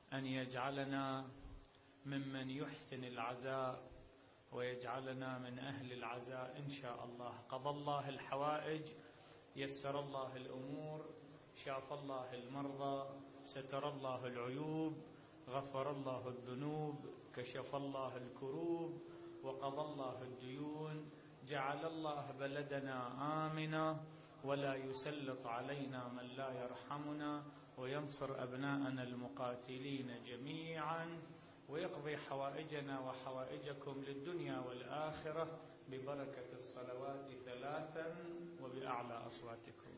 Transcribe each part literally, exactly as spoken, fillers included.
أن يجعلنا ممن يحسن العزاء ويجعلنا من أهل العزاء إن شاء الله. قضى الله الحوائج، يسر الله الأمور، شاف الله المرضى، ستر الله العيوب، غفر الله الذنوب، كشف الله الكروب، وقضى الله الديون، جعل الله بلدنا آمنا ولا يسلط علينا من لا يرحمنا، وينصر أبناءنا المقاتلين جميعا، ويقضي حوائجنا وحوائجكم للدنيا والآخرة ببركة الصلوات ثلاثا وبأعلى أصواتكم.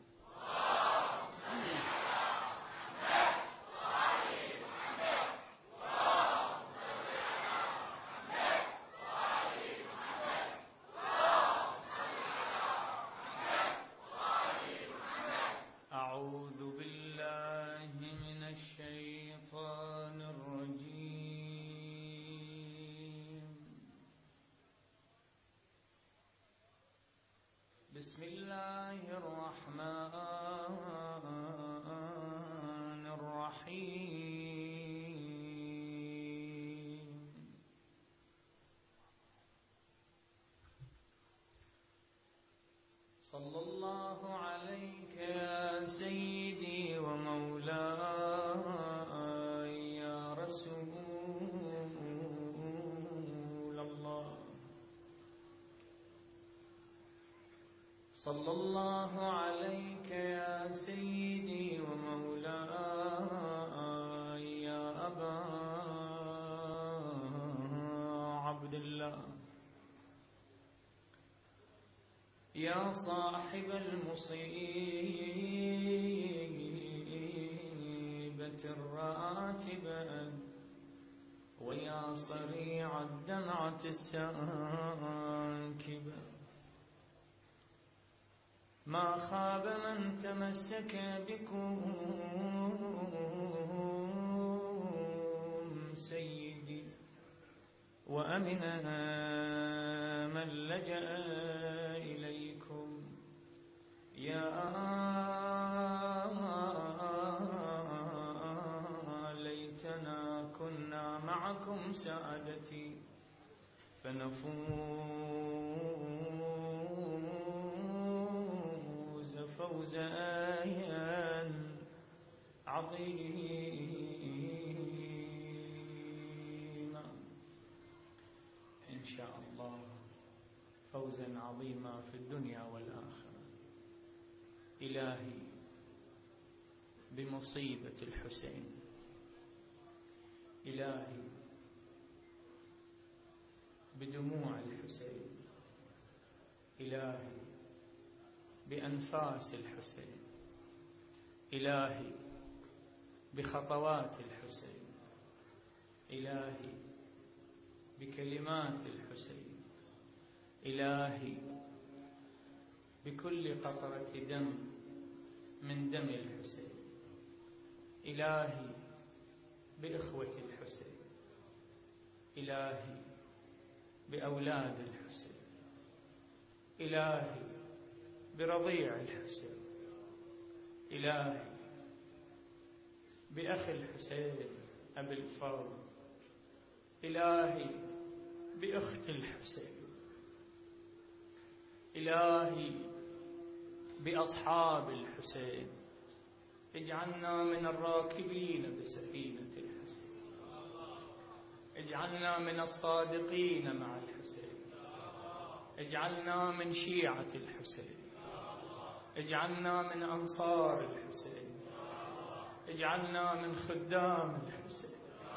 أعوذ بالله من الشيطان الرجيم. بسم الله الرحمن الرحيم. صلى الله عليك يا سيدي ومولاي يا رسول الله. صلى الله عليك يا سيدي ومولاي يا أبا عبد الله، يا صاحب المصيبة الراتبة، ويا صريع الدمعة الساكبة، ما خاب من تمسك بكم سيدي، وأمن من لجأ إليكم، يا ليتنا كنا معكم سعادتي فنفوز فوزا عظيما إن شاء الله، فوزا عظيما في الدنيا والآخرة. إلهي بمصيبة الحسين، إلهي بدموع الحسين، إلهي بأنفاس الحسين، إلهي بخطوات الحسين، إلهي بكلمات الحسين، إلهي بكل قطرة دم من دم الحسين، إلهي بإخوة الحسين، إلهي بأولاد الحسين، إلهي برضيع الحسين، إلهي بأخي الحسين أبي الفضل، إلهي بأخت الحسين، إلهي بأصحاب الحسين، اجعلنا من الراكبين بسفينة الحسين، اجعلنا من الصادقين مع الحسين، اجعلنا من شيعة الحسين، اجعلنا من أنصار الحسين، اجعلنا من خدام الحسين،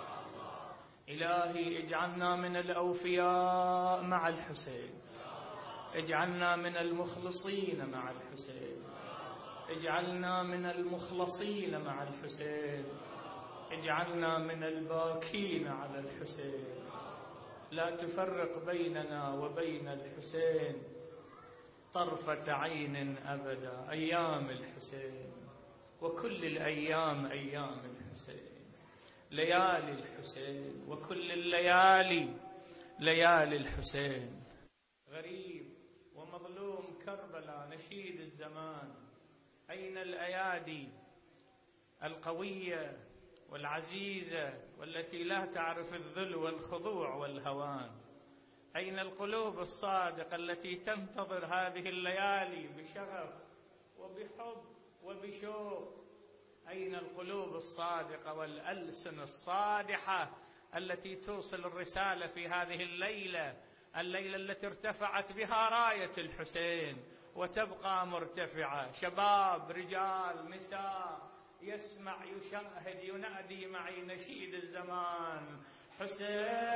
إلهي اجعلنا من الأوفياء مع الحسين، اجعلنا من المخلصين مع الحسين، اجعلنا من المخلصين مع الحسين، اجعلنا من الباكين على الحسين، لا تفرق بيننا وبين الحسين طرفة عين أبدا. أيام الحسين وكل الأيام أيام الحسين، ليالي الحسين وكل الليالي ليالي الحسين. غريب ومظلوم كربلاء نشيد الزمان، أين الأيادي القوية والعزيزة والتي لا تعرف الذل والخضوع والهوان؟ أين القلوب الصادقة التي تنتظر هذه الليالي بشغف وبحب وبشوق؟ أين القلوب الصادقة والألسن الصادحة التي توصل الرسالة في هذه الليلة، الليلة التي ارتفعت بها راية الحسين وتبقى مرتفعة؟ شباب، رجال، نساء، يسمع، يشاهد، ينادي معي نشيد الزمان: حسين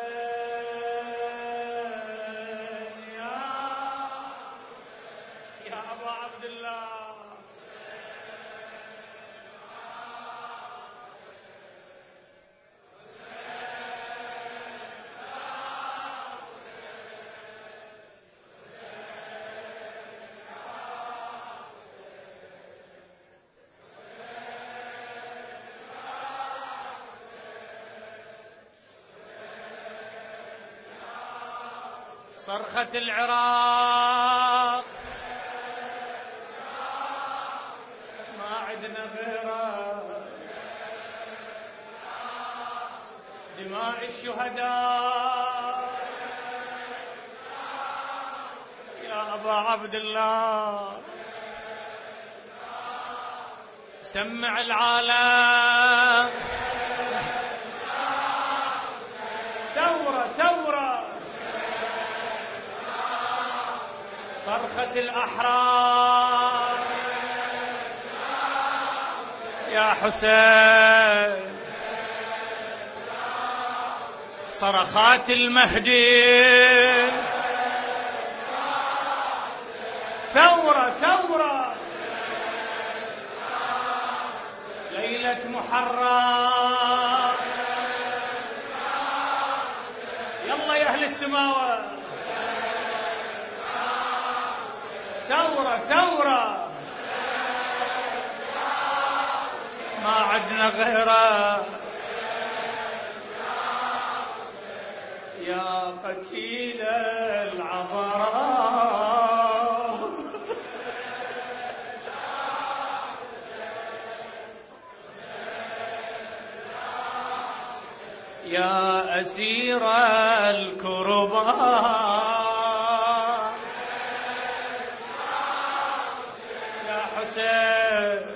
يا يا أبا عبد الله. صرخة العراق ما عدنا غيره، دماء الشهداء يا أبا عبد الله. سمع العالم، ثورة ثورة، صرخة الأحرار يا حسين، صرخات المهدي، ثورة ثورة، ليلة محرم. يلا يا أهل السماوة، ثورة ثورة، ما عدنا غيره يا قتيل العبراء. يا أسير الكرباء يا حسين،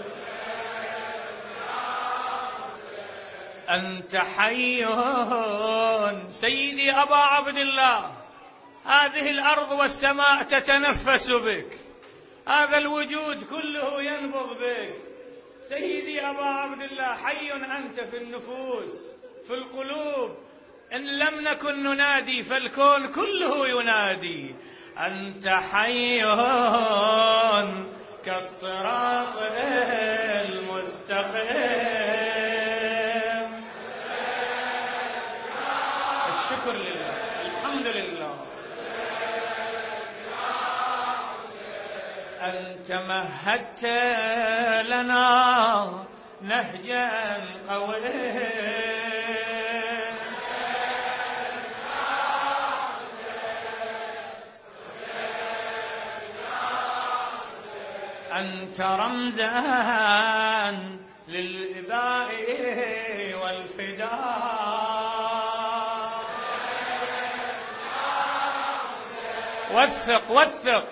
أنت حي سيدي أبا عبد الله. هذه الأرض والسماء تتنفس بك، هذا الوجود كله ينبض بك سيدي أبا عبد الله. حي أنت في النفوس، في القلوب. إن لم نكن ننادي فالكون كله ينادي. أنت حي كالصراط المستقيم. الشكر لله، الحمد لله. أنت مهدت لنا نهجا قويا، أنت رمزا للإباء والفداء. وثق وثق،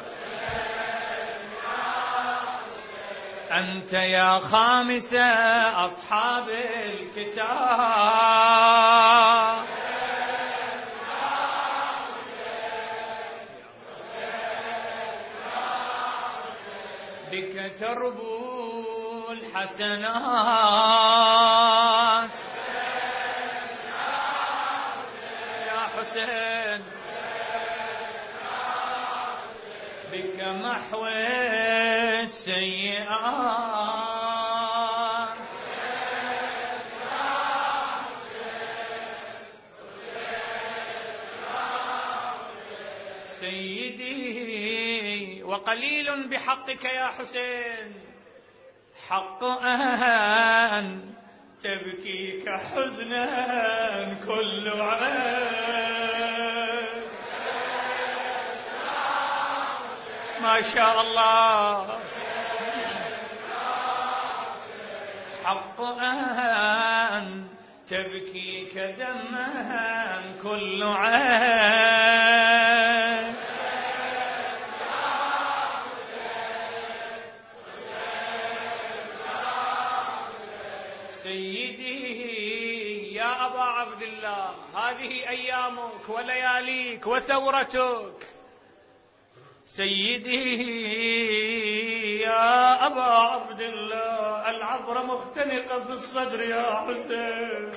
أنت يا خامس أصحاب الكساء. بك تربو الحسنات يا حسين، بك محو السيئات. سيدي وقليل بحقك يا حسين، حق أن تبكيك حزنا كل عين. ما شاء الله، حق أن تبكيك دمها كل عين. سيدي يا أبا عبد الله، هذه أيامك ولياليك وثورتك. سيدي يا أبا عبد الله، العبرة مختنقة في الصدر يا حسين.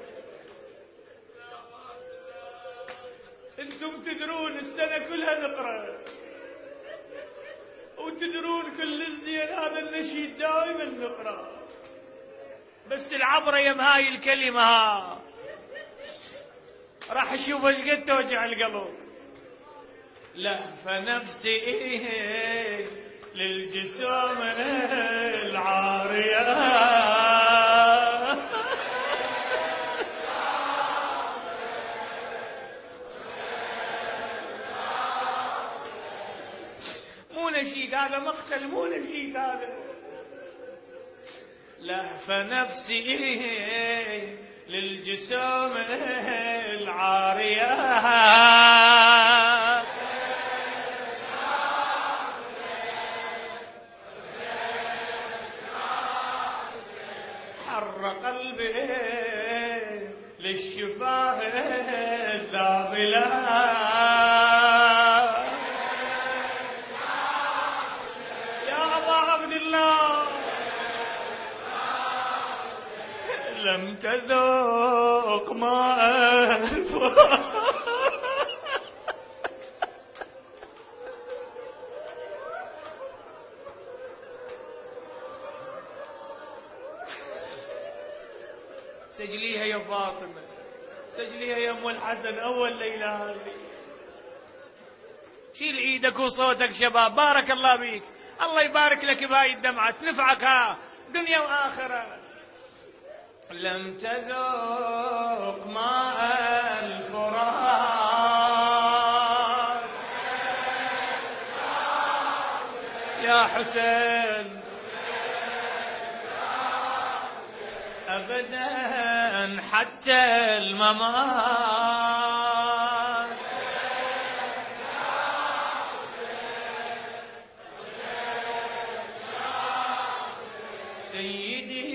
انتم تدرون السنة كلها نقرأ، وتدرون كل الزين هذا النشيد دائما نقرأ، بس العبرة يم هاي الكلمة ها راح اشوف ايش قد توجع القلب. لهف نفسي للجسوم العارية، مو نشيد هذا، مقتل مو نشيد هذا. لهف نفسي للجسوم العارية، حر قلبي للشفاه الذابلة. يا أبا عبد الله لم تذوق ماء الفرات. سجليها يا فاطمة، سجليها يا أم الحسن أول ليلة هذه. شيل ايدك وصوتك شباب، بارك الله بيك، الله يبارك لك بهاي الدمعة تنفعك ها دنيا وآخرة. لم تذوق ماء الفرات يا حسين أبدا حتى الممات. سيدي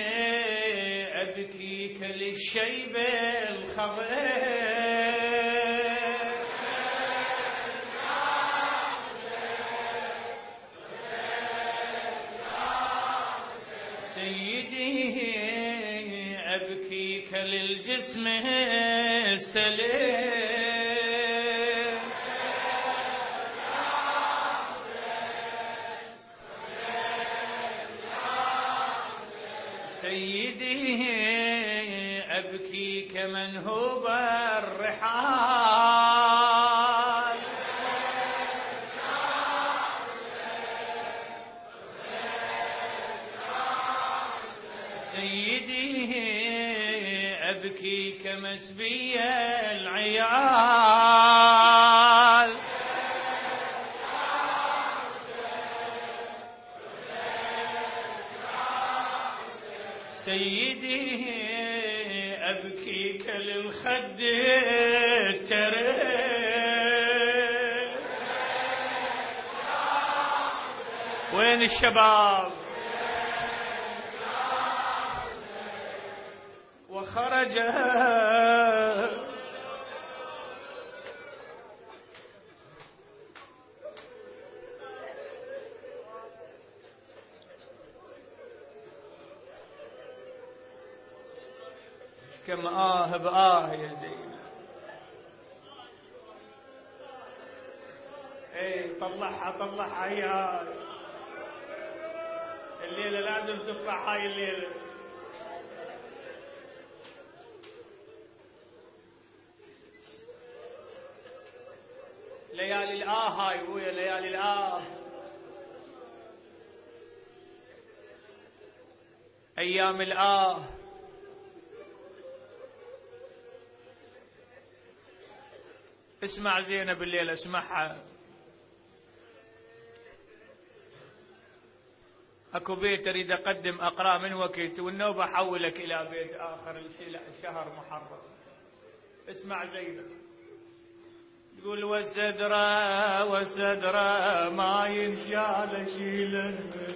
أبكيك للشيب الخضر، سيدي أبكيك للجسم السليم. سيدي أبكيك منهوب الرحال، سيدي أبكيك مسبي العيال. سيدي أبكيك للخد التري. وين الشباب؟ وخرج كم آه بآه يا زينب. ايه طلعها طلعها هي الليلة لازم تطلع هاي الليلة. ليالي الآه هاي ويا ليالي الآه، أيام الآه. اسمع زينب الليلة، اسمعها. اكو بيت اريد اقدم اقراه من وقت والنوبه احولك الى بيت اخر شهر محرم. اسمع زينب تقول والسدرة والسدرة ما ينشال شيلا.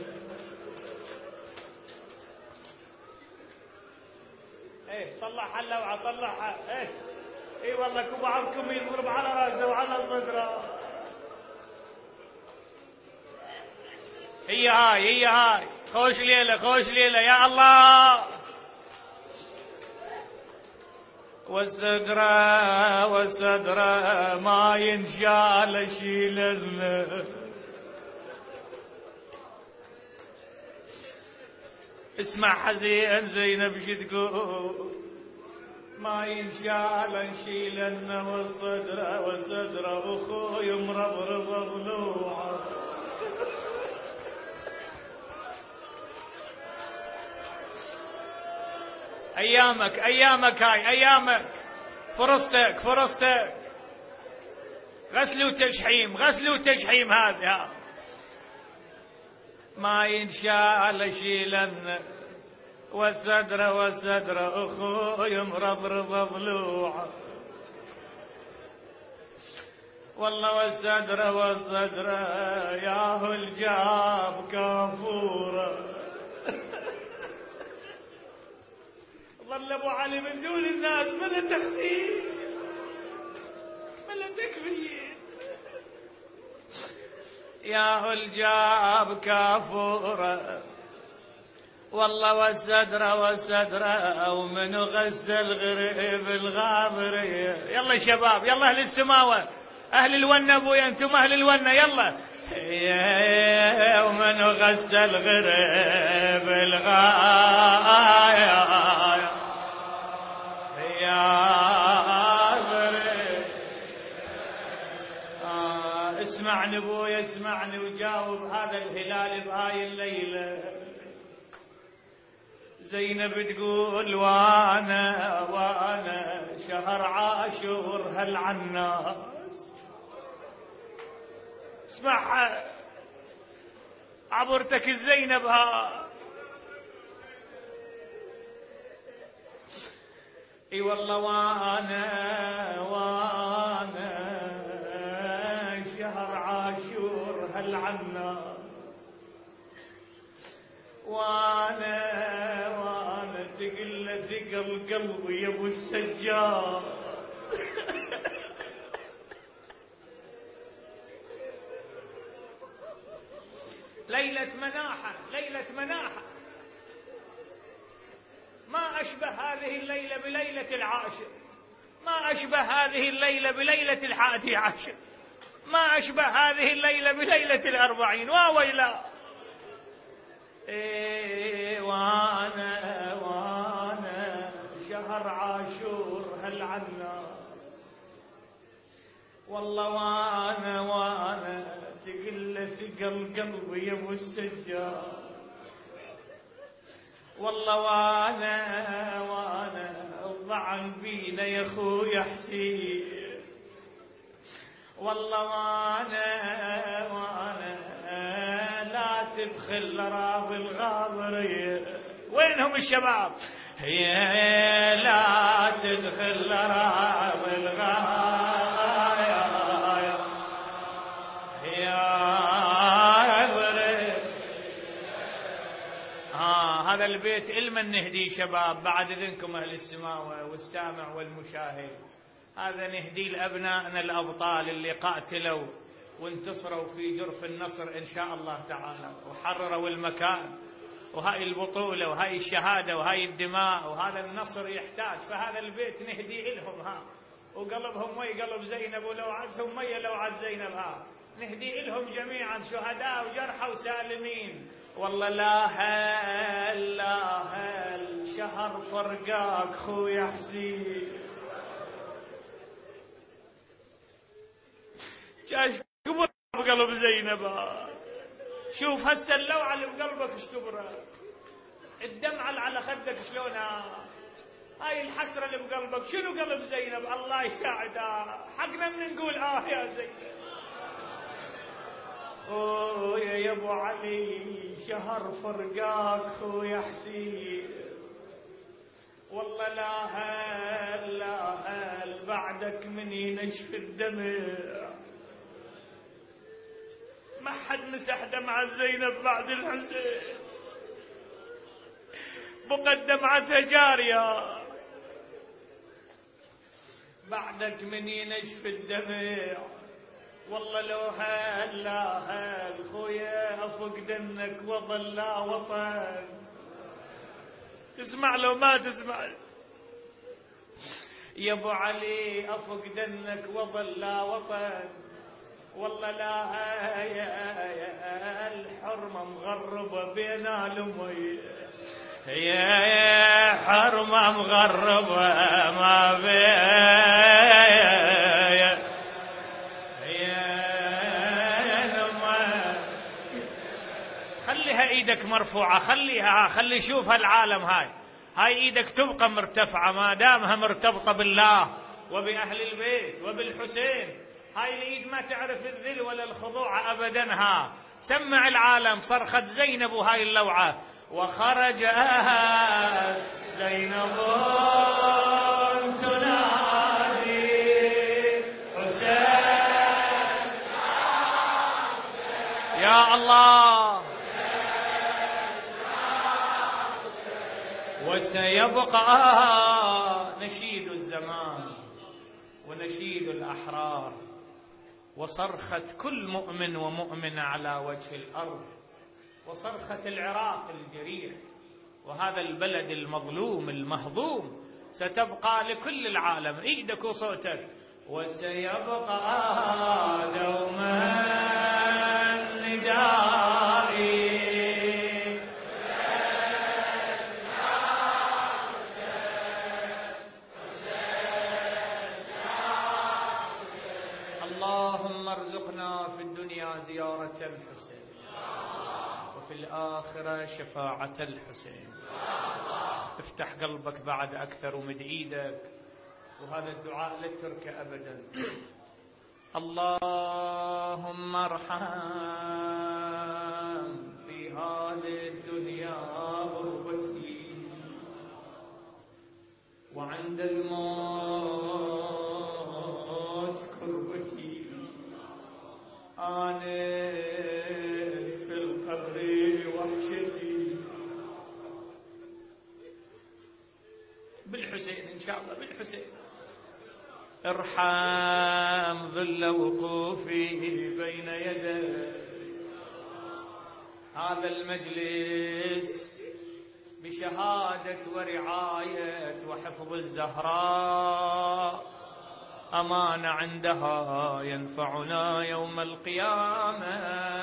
ايه طلعها اللوعة طلعها. ايه اي والله كو بعضكم يضرب على راسه وعلى صدره. هي هاي هي هاي. خوش ليلة خوش ليلة يا الله. والسدرة والسدرة ما ينشال شيلن. اسمع حزين زينب شتقول ما ينشال نشيلن. والصدرة والصدرة اخوي مرضرب ضلوعه. ايامك ايامك هاي ايامك. فرصتك فرصتك. غسل وتشحيم غسل وتشحيم هذا. ما ينشال شيلن. والسدرة والسدرة اخوي مرضرب ضلوعه. والله والسدرة والسدرة ياهو الجاب كافوره. ظل ابو علي من دون الناس من تخسير من تكبير. ياهو الجاب كافوره. والله والسدرة والسدرة ومن غسل غريب الغابرية. يلا شباب يلا اهل السماوة اهل الونة ابويا انتم اهل الونة يلا. ومن غسل غريب الغابرية آه اسمعني ابويا اسمعني وجاوب هذا الهلال بهاي الليلة. زينب تقول وانا وانا شهر عاشور هل عناس. اسمع عبرتك الزينب ها. اي والله وانا وانا شهر عاشور هل عنا. وانا وانا تقل ثقل قلبي يا ابو السجار. ليلة مناحة ليلة مناحة. ما أشبه هذه الليلة بليلة العاشر. ما أشبه هذه الليلة بليلة الحادي عشر. ما أشبه هذه الليلة بليلة الأربعين. واويلا. إيه وانا وانا شهر عاشور هل عنا. والله وانا وانا تقل ثقل قلبي يا ابو السجار. والله وانا وانا الضعن بينا يا اخويا حسين. والله وانا وانا لا تدخل راب الغابرية. وينهم الشباب؟ هي لا تدخل راب الغابرية يا هذا البيت علما نهدي شباب بعد اذنكم اهل السماوه والسامع والمشاهد. هذا نهدي لابنائنا الابطال اللي قاتلوا وانتصروا في جرف النصر ان شاء الله تعالى وحرروا المكان. وهاي البطوله وهاي الشهاده وهاي الدماء وهذا النصر يحتاج. فهذا البيت نهدي لهم ها. وقلبهم مي قلب زينب ولو عزهم مي لو عز زينب ها. نهدي لهم جميعا شهداء وجرحى وسالمين. والله لا هل لا هل شهر فرقاك خويا حسين. جاش كبر بقلب زينب. شوف هسه اللوعة اللي بقلبك ايش كبرها. الدمعة اللي على خدك شلونها. هاي الحسرة اللي بقلبك شنو قلب زينب. الله يساعدها. حقنا من نقول اه يا زينب. خويا يا ابو علي شهر فرقاك خويا حسين، والله لا هل لا هل بعدك من ينشف الدمع، ما حد مسح دمعة زينب بعد الحسين، بقت دمعتها جارية، بعدك من ينشف الدمع، والله لو هل لا هل خويا افق دنك وظل لا وطن. اسمع لو ما تسمع يا ابو علي افق دنك وظل لا وطن، والله لا يا الحرمة مغربة بين الأمي، يا حرمة مغربة ما بين خليها ايدك مرفوعة، خليها خلي يشوفها العالم، هاي هاي ايدك تبقى مرتفعة ما دامها مرتبطة بالله وبأهل البيت وبالحسين، هاي الايد ما تعرف الذل ولا الخضوع ابدا. ها سمع العالم صرخة زينب وهاي اللوعة، وخرج زينب تنادي حسين يا الله، وسيبقى نشيد الزمان ونشيد الأحرار وصرخة كل مؤمن ومؤمنة على وجه الأرض، وصرخة العراق الجريح وهذا البلد المظلوم المهضوم، ستبقى لكل العالم ايدك وصوتك. وسيبقى دوما ندائي اللهم ارزقنا في الدنيا زيارة الحسين وفي الآخرة شفاعة الحسين. افتح قلبك بعد أكثر ومد إيدك، وهذا الدعاء لا تتركه أبدا. اللهم ارحم في هذه الدنيا غربتي، وعند الموت كربتي، آنس في القبر وحشتي. بالحسين إن شاء الله بالحسين. ارحم ظل وقوفي بين يدي هذا المجلس بشهادة ورعاية وحفظ الزهراء، أمانة عندها ينفعنا يوم القيامة،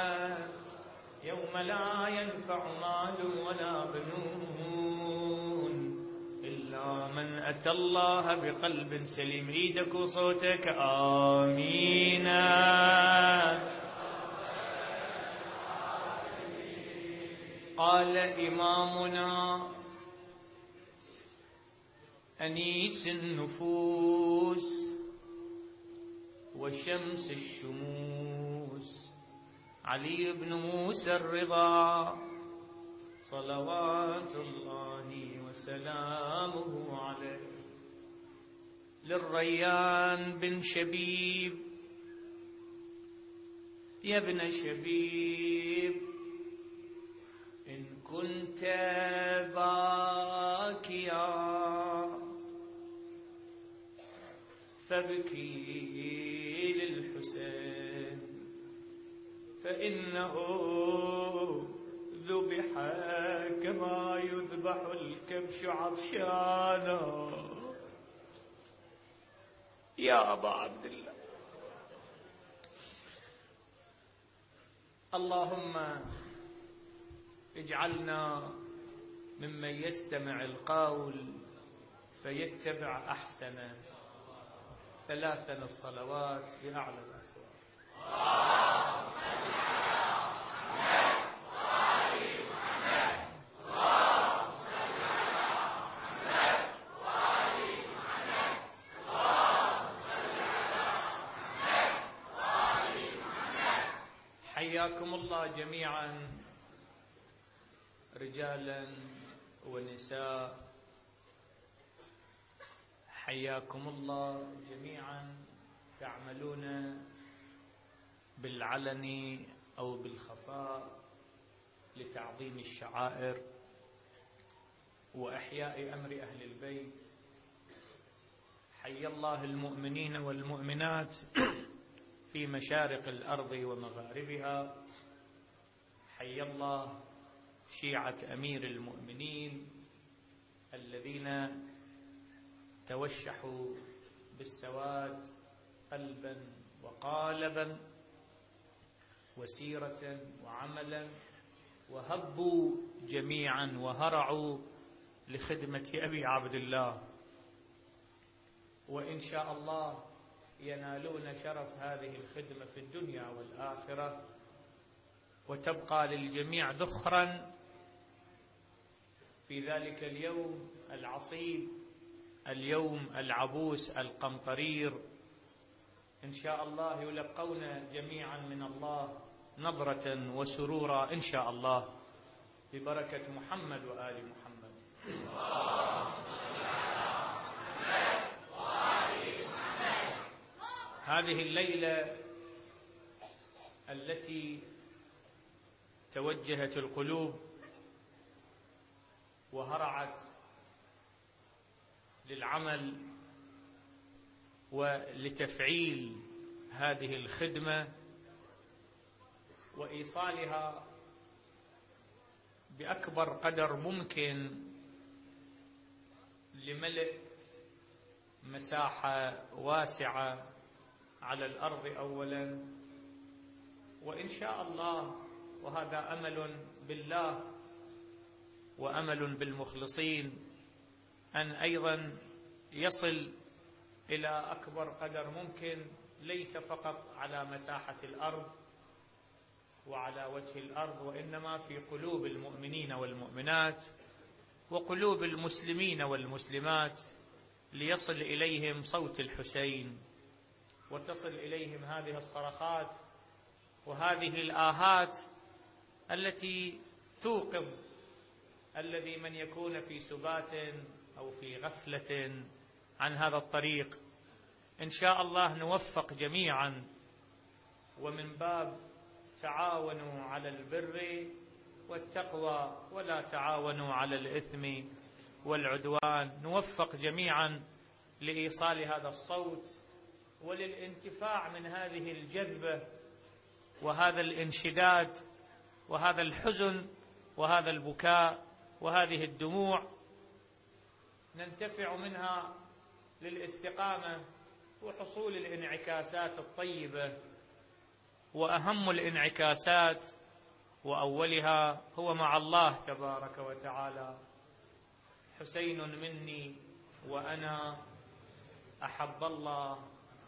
يوم لا ينفع مال ولا بنون إلا من أتى الله بقلب سليم. إيدك وصوتك آمين. قال إمامنا أنيس النفوس وشمس الشموس علي بن موسى الرضا صلوات الله وسلامه عليه، للريان بن شبيب يا ابن شبيب إن كنت باكيا فابكي للحسين، فإنه ذبح كما يذبح الكبش عطشانا. يا أبا عبد الله، اللهم اجعلنا ممن يستمع القول فيتبع أحسنه. ثلاثا الصلوات بأعلى الأصوات. حي حياكم الله جميعا رجالا ونساء، حياكم الله جميعا تعملون بالعلن أو بالخفاء لتعظيم الشعائر وإحياء أمر أهل البيت. حي الله المؤمنين والمؤمنات في مشارق الأرض ومغاربها. حي الله شيعة أمير المؤمنين الذين توشحوا بالسواد قلبا وقالبا وسيرة وعملا، وهبوا جميعا وهرعوا لخدمة أبي عبد الله، وإن شاء الله ينالون شرف هذه الخدمة في الدنيا والآخرة، وتبقى للجميع ذخرا في ذلك اليوم العصيب، اليوم العبوس القمطرير. إن شاء الله يلقون جميعا من الله نظرة وسرورا إن شاء الله، ببركة محمد وآل محمد. هذه الليلة التي توجهت القلوب وهرعت للعمل ولتفعيل هذه الخدمة وإيصالها بأكبر قدر ممكن لملء مساحة واسعة على الأرض أولا، وإن شاء الله، وهذا أمل بالله وأمل بالمخلصين، أن أيضا يصل إلى أكبر قدر ممكن، ليس فقط على مساحة الأرض وعلى وجه الأرض، وإنما في قلوب المؤمنين والمؤمنات وقلوب المسلمين والمسلمات، ليصل إليهم صوت الحسين وتصل إليهم هذه الصرخات وهذه الآهات التي توقظ الذي من يكون في سبات أو في غفلة عن هذا الطريق. إن شاء الله نوفق جميعا، ومن باب تعاونوا على البر والتقوى ولا تعاونوا على الإثم والعدوان، نوفق جميعا لإيصال هذا الصوت وللانتفاع من هذه الجذبة وهذا الانشداد وهذا الحزن وهذا البكاء وهذه الدموع، ننتفع منها للاستقامة وحصول الانعكاسات الطيبة. وأهم الانعكاسات وأولها هو مع الله تبارك وتعالى. حسين مني وأنا أحب الله.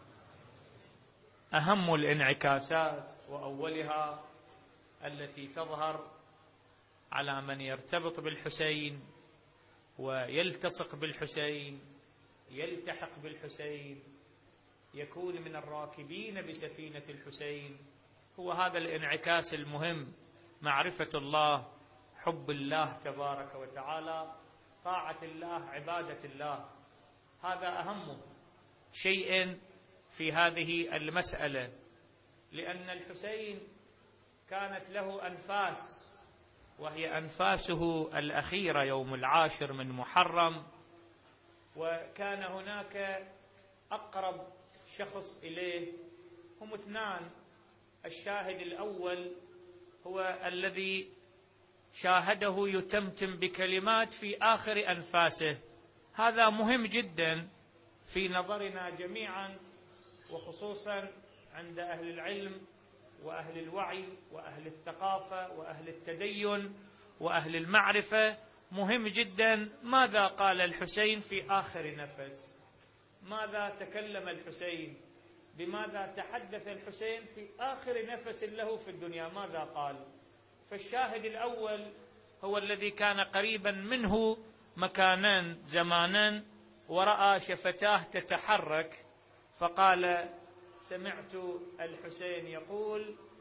أهم الانعكاسات وأولها التي تظهر على من يرتبط بالحسين ويلتصق بالحسين، يلتحق بالحسين، يكون من الراكبين بسفينة الحسين، هو هذا الانعكاس المهم: معرفة الله، حب الله تبارك وتعالى، طاعة الله، عبادة الله. هذا أهم شيء في هذه المسألة، لأن الحسين كانت له أنفاس، وهي أنفاسه الأخيرة يوم العاشر من محرم، وكان هناك أقرب شخص إليه هم اثنان. الشاهد الأول هو الذي شاهده يتمتم بكلمات في آخر أنفاسه. هذا مهم جدا في نظرنا جميعا، وخصوصا عند أهل العلم وأهل الوعي وأهل الثقافة وأهل التدين وأهل المعرفة. مهم جدا ماذا قال الحسين في آخر نفس، ماذا تكلم الحسين، بماذا تحدث الحسين في آخر نفس له في الدنيا، ماذا قال. فالشاهد الأول هو الذي كان قريبا منه مكانا زمانا، ورأى شفتاه تتحرك، فقال: سمعت الحسين يقول: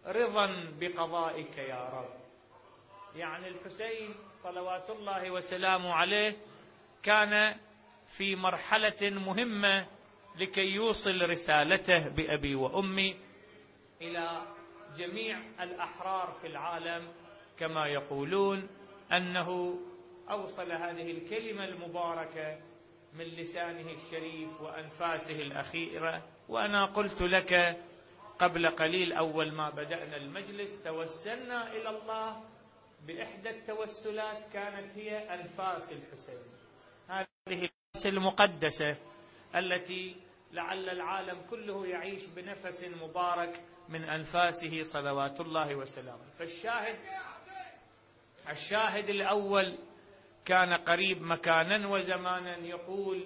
رضا بقضائك يا رب. يعني الحسين صلوات الله وسلامه عليه كان في مرحلة مهمة لكي يوصل رسالته بأبي وأمي إلى جميع الأحرار في العالم، كما يقولون أنه أوصل هذه الكلمة المباركة من لسانه الشريف وأنفاسه الأخيرة. وأنا قلت لك قبل قليل أول ما بدأنا المجلس توسلنا إلى الله بإحدى التوسلات كانت هي أنفاس الحسين، هذه الأنفاس المقدسة التي لعل العالم كله يعيش بنفس مبارك من أنفاسه صلوات الله وسلامه. فالشاهد الشاهد الأول كان قريب مكانا وزمانا يقول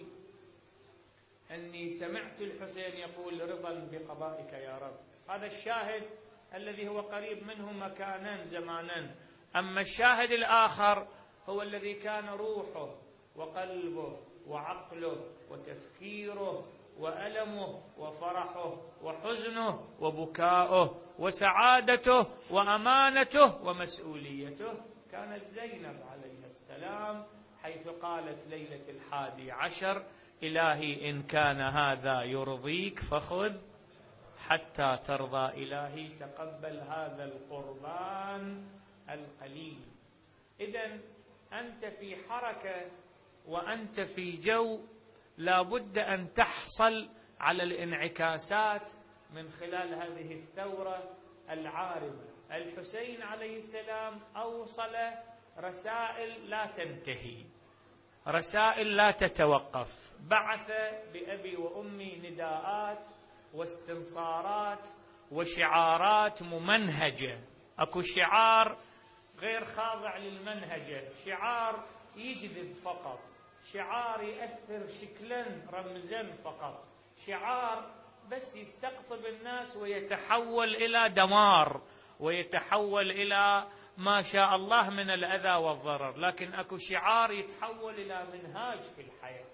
أني سمعت الحسين يقول رضا بقضائك يا رب. هذا الشاهد الذي هو قريب منه مكانا زمانا. أما الشاهد الآخر هو الذي كان روحه وقلبه وعقله وتفكيره وألمه وفرحه وحزنه وبكاؤه وسعادته وأمانته ومسؤوليته كانت زينب عليه السلام، حيث قالت ليلة الحادي عشر: إلهي إن كان هذا يرضيك فخذ حتى ترضى، إلهي تقبل هذا القربان القليل. إذن أنت في حركة وأنت في جو لا بد أن تحصل على الانعكاسات من خلال هذه الثورة العارمة. الحسين عليه السلام أوصل رسائل لا تنتهي، رسائل لا تتوقف، بعث بأبي وأمي نداءات واستنصارات وشعارات ممنهجة. أكو شعار غير خاضع للمنهجة، شعار يجذب فقط، شعار يأثر شكلا رمزا فقط، شعار بس يستقطب الناس ويتحول إلى دمار ويتحول إلى ما شاء الله من الأذى والضرر. لكن أكو شعار يتحول إلى منهاج في الحياة،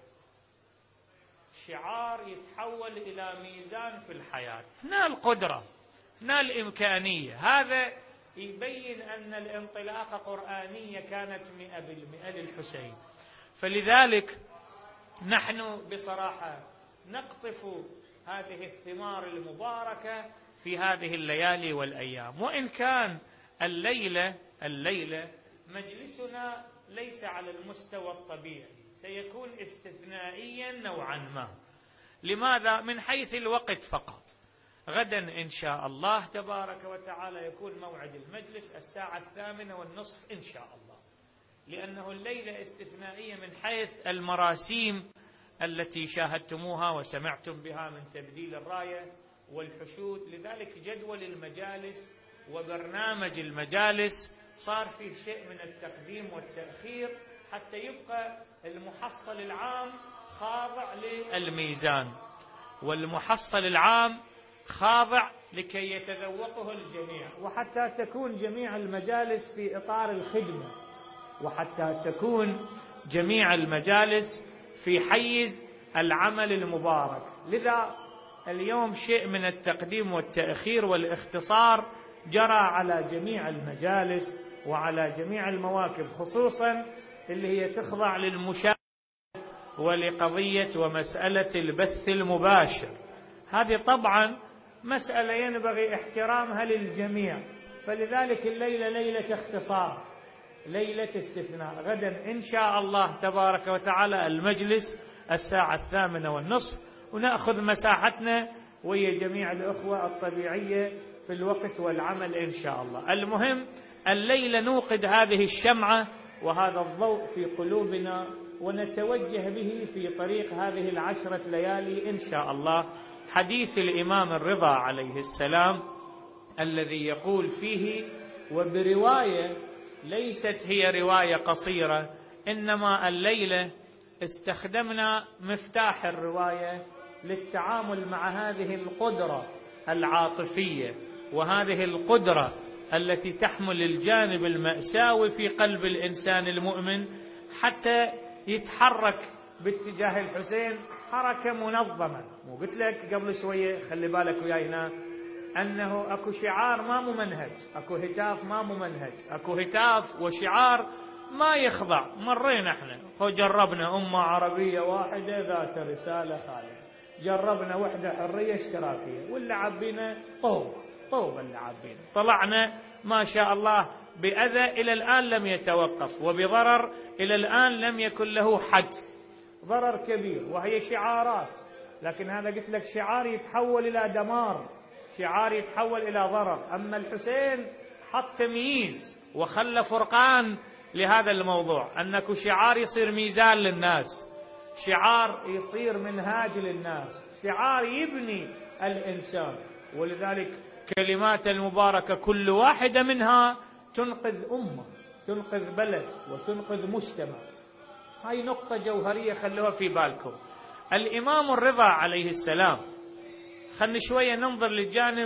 شعار يتحول إلى ميزان في الحياة. هنا القدرة، هنا الإمكانية. هذا يبين أن الانطلاقة قرآنية كانت مئة بالمئة للحسين. فلذلك نحن بصراحة نقطف هذه الثمار المباركة في هذه الليالي والأيام. وإن كان الليلة الليلة مجلسنا ليس على المستوى الطبيعي، سيكون استثنائيا نوعا ما. لماذا؟ من حيث الوقت فقط. غدا إن شاء الله تبارك وتعالى يكون موعد المجلس الساعة الثامنة والنصف إن شاء الله، لأنه الليلة استثنائية من حيث المراسيم التي شاهدتموها وسمعتم بها من تبديل الراية والحشود. لذلك جدول المجالس وبرنامج المجالس صار فيه شيء من التقديم والتأخير حتى يبقى المحصل العام خاضع للميزان، والمحصل العام خاضع لكي يتذوقه الجميع، وحتى تكون جميع المجالس في إطار الخدمة، وحتى تكون جميع المجالس في حيز العمل المبارك. لذا اليوم شيء من التقديم والتأخير والاختصار جرى على جميع المجالس وعلى جميع المواكب، خصوصا اللي هي تخضع للمشاهدة ولقضية ومسألة البث المباشر. هذه طبعا مسألة ينبغي احترامها للجميع. فلذلك الليلة ليلة اختصار، ليلة استثناء. غدا إن شاء الله تبارك وتعالى المجلس الساعة الثامنة والنصف، ونأخذ مساحتنا ويا جميع الأخوة الطبيعية في الوقت والعمل إن شاء الله. المهم الليلة نوقد هذه الشمعة وهذا الضوء في قلوبنا، ونتوجه به في طريق هذه العشرة ليالي إن شاء الله. حديث الإمام الرضا عليه السلام الذي يقول فيه، وبرواية ليست هي رواية قصيرة، إنما الليلة استخدمنا مفتاح الرواية للتعامل مع هذه القدرة العاطفية وهذه القدرة التي تحمل الجانب المأساوي في قلب الإنسان المؤمن حتى يتحرك باتجاه الحسين حركة منظمة. مو قلت لك قبل شوية خلي بالك وياي هنا أنه أكو شعار ما ممنهج، أكو هتاف ما ممنهج، أكو هتاف وشعار ما يخضع. مرينا احنا جربنا أمة عربية واحدة ذات رسالة خالدة، جربنا وحدة حرية اشتراكية، واللي عبينا طوب طوب اللي عبينا، طلعنا ما شاء الله بأذى إلى الآن لم يتوقف، وبضرر إلى الآن لم يكن له حد، ضرر كبير. وهي شعارات، لكن هذا قلت لك شعار يتحول إلى دمار، شعار يتحول إلى ضرر. أما الحسين حط تمييز وخلى فرقان لهذا الموضوع، أنك شعار يصير ميزان للناس، شعار يصير منهاج للناس، شعار يبني الإنسان. ولذلك كلمات المباركة كل واحدة منها تنقذ أمة، تنقذ بلد، وتنقذ مجتمع. هاي نقطة جوهرية خلوها في بالكم. الإمام الرضا عليه السلام، خلنا شوية ننظر للجانب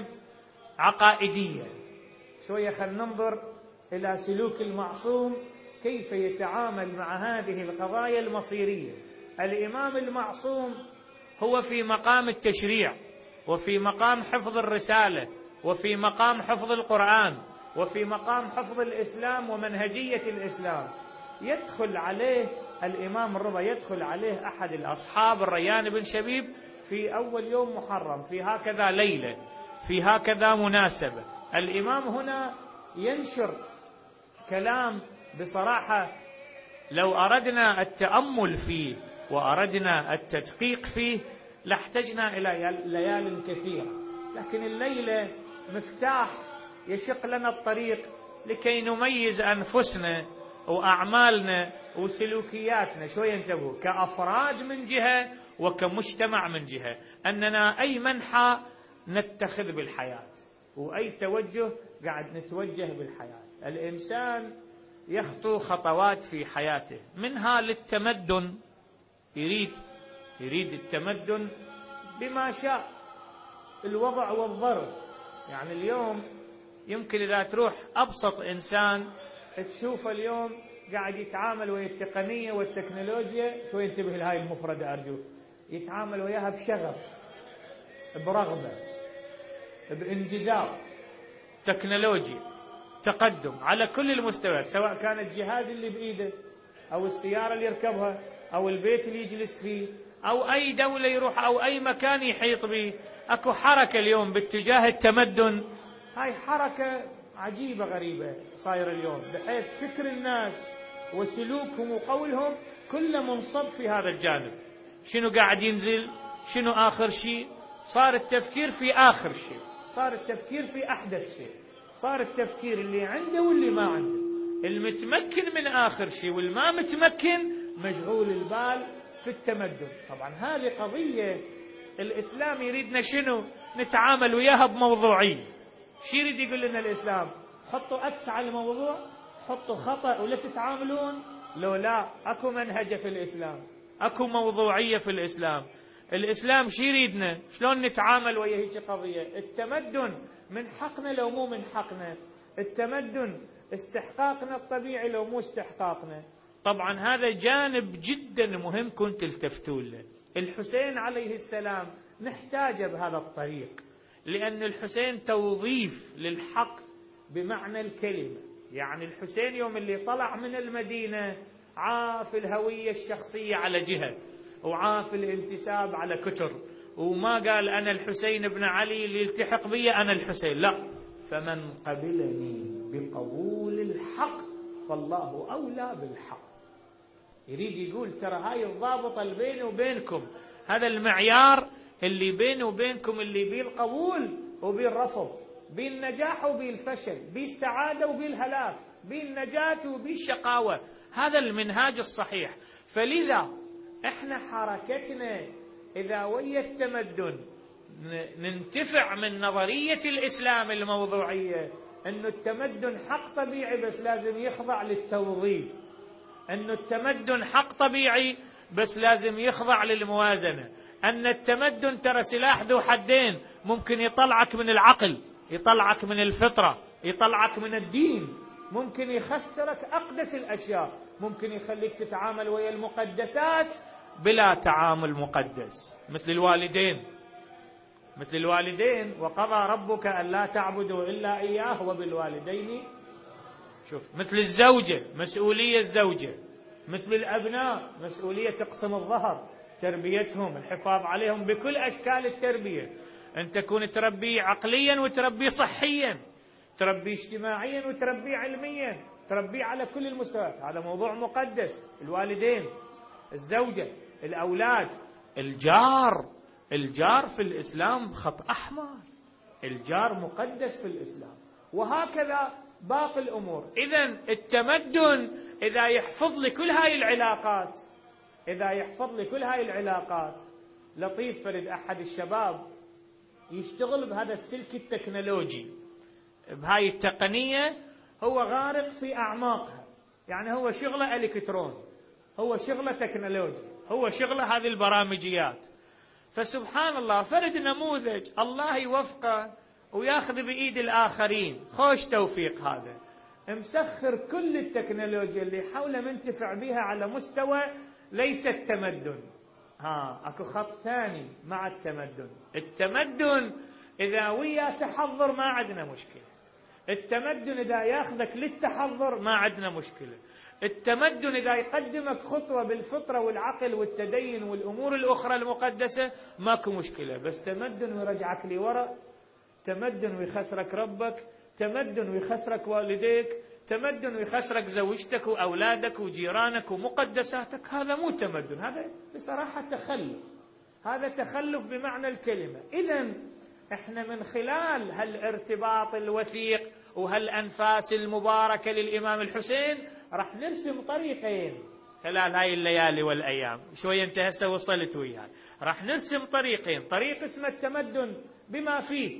عقائديا، شوية خلنا ننظر إلى سلوك المعصوم كيف يتعامل مع هذه القضايا المصيرية. الإمام المعصوم هو في مقام التشريع، وفي مقام حفظ الرسالة، وفي مقام حفظ القرآن، وفي مقام حفظ الإسلام ومنهجية الإسلام. يدخل عليه الإمام الرضا، يدخل عليه أحد الأصحاب الريان بن شبيب في أول يوم محرم، في هكذا ليلة، في هكذا مناسبة. الإمام هنا ينشر كلام بصراحة لو أردنا التأمل فيه وأردنا التدقيق فيه لاحتجنا إلى ليال كثيرة، لكن الليلة مفتاح يشق لنا الطريق لكي نميز أنفسنا وأعمالنا وسلوكياتنا. شوية انتبهوا، كأفراد من جهة وكمجتمع من جهة، أننا أي منحى نتخذ بالحياة وأي توجه قاعد نتوجه بالحياة. الإنسان يخطو خطوات في حياته، منها للتمدن، يريد يريد التمدن بما شاء، الوضع والظرف. يعني اليوم يمكن إذا تروح أبسط إنسان تشوف اليوم قاعد يتعامل ويا التقنية والتكنولوجيا، شوي انتبه لهاي المفردة أرجوك، يتعامل وياها بشغف، برغبة، بانجذاب، تكنولوجيا، تقدم على كل المستويات، سواء كان الجهاز اللي بإيده أو السيارة اللي يركبها أو البيت اللي يجلس فيه أو أي دولة يروح أو أي مكان يحيط به. أكو حركة اليوم باتجاه التمدن، هاي حركة عجيبة غريبة صايرة اليوم، بحيث فكر الناس وسلوكهم وقولهم كله منصب في هذا الجانب. شنو قاعد ينزل، شنو آخر شيء، صار التفكير في آخر شيء، صار التفكير في أحدث شيء، صار التفكير اللي عنده واللي ما عنده، المتمكن من آخر شيء والما متمكن مشغول البال في التمدن. طبعا هذه قضية الإسلام يريدنا شنو نتعامل وياها بموضوعية. شو يريد يقول لنا الإسلام؟ حطوا أكس على الموضوع، حطوا خطأ ولا تتعاملون. لو لا، أكو منهجة في الإسلام، أكو موضوعية في الإسلام. الإسلام شو يريدنا؟ شلون نتعامل ويا هيك قضية؟ التمدن من حقنا لو مو من حقنا، التمدن استحقاقنا الطبيعي لو مو استحقاقنا. طبعا هذا جانب جدا مهم كنت التفتوا له. الحسين عليه السلام نحتاجه بهذا الطريق، لأن الحسين توظيف للحق بمعنى الكلمة. يعني الحسين يوم اللي طلع من المدينة عاف الهوية الشخصية على جهة، وعاف الانتساب على كتر، وما قال أنا الحسين بن علي اللي يلتحق بي أنا الحسين، لا، فمن قبلني بقبول الحق فالله أولى بالحق. يريد يقول ترى هاي الضابطة اللي بيني وبينكم، هذا المعيار اللي بيني وبينكم اللي بيه القبول وبيه الرفض، بيه النجاح وبيه الفشل، بيه السعادة وبيه الهلاك، بيه النجاة وبيه الشقاوة. هذا المنهاج الصحيح. فلذا احنا حركتنا إذا ويا التمدن ننتفع من نظرية الإسلام الموضوعية، أنه التمدن حق طبيعي بس لازم يخضع للتوظيف، أنه التمدن حق طبيعي بس لازم يخضع للموازنة، أن التمدن ترى سلاح ذو حدين، ممكن يطلعك من العقل، يطلعك من الفطرة، يطلعك من الدين، ممكن يخسرك أقدس الأشياء، ممكن يخليك تتعامل ويا المقدسات بلا تعامل مقدس، مثل الوالدين. مثل الوالدين، وقضى ربك ألا تعبدوا إلا إياه وبالوالدين. شوف، مثل الزوجة مسؤولية الزوجة، مثل الأبناء مسؤولية تقسم الظهر، تربيتهم، الحفاظ عليهم بكل أشكال التربية. أن تكون تربي عقليا وتربي صحيا، تربي اجتماعيا وتربي علميا، تربي على كل المستويات. هذا موضوع مقدس. الوالدين، الزوجة، الأولاد، الجار. الجار في الإسلام خط أحمر، الجار مقدس في الإسلام، وهكذا باقي الأمور. إذن التمدن إذا يحفظ لي كل هاي العلاقات، إذا يحفظ لي كل هاي العلاقات. لطيف فرد أحد الشباب يشتغل بهذا السلك التكنولوجي، بهاي التقنية، هو غارق في أعماقها، يعني هو شغله إلكترون، هو شغله تكنولوجي، هو شغله هذه البرامجيات. فسبحان الله، فرد نموذج الله يوفقه وياخذ بإيد الآخرين، خوش توفيق هذا، مسخر كل التكنولوجيا اللي حوله منتفع بها على مستوى ليس التمدن. ها اكو خط ثاني مع التمدن. التمدن إذا ويا تحضر ما عندنا مشكلة، التمدن إذا ياخذك للتحضر ما عندنا مشكلة، التمدن إذا يقدمك خطوة بالفطرة والعقل والتدين والأمور الأخرى المقدسة ماكو مشكلة. بس تمدن ويرجعك لورا، تمدن ويخسرك ربك، تمدن ويخسرك والديك، تمدن ويخسرك زوجتك وأولادك وجيرانك ومقدساتك، هذا مو تمدن، هذا بصراحة تخلف، هذا تخلف بمعنى الكلمة. إذن احنا من خلال هالارتباط الوثيق وهالأنفاس المباركة للإمام الحسين راح نرسم طريقين خلال هاي الليالي والأيام. شوية انت هسه وصلت وياي، راح نرسم طريقين، طريق اسمه التمدن بما فيه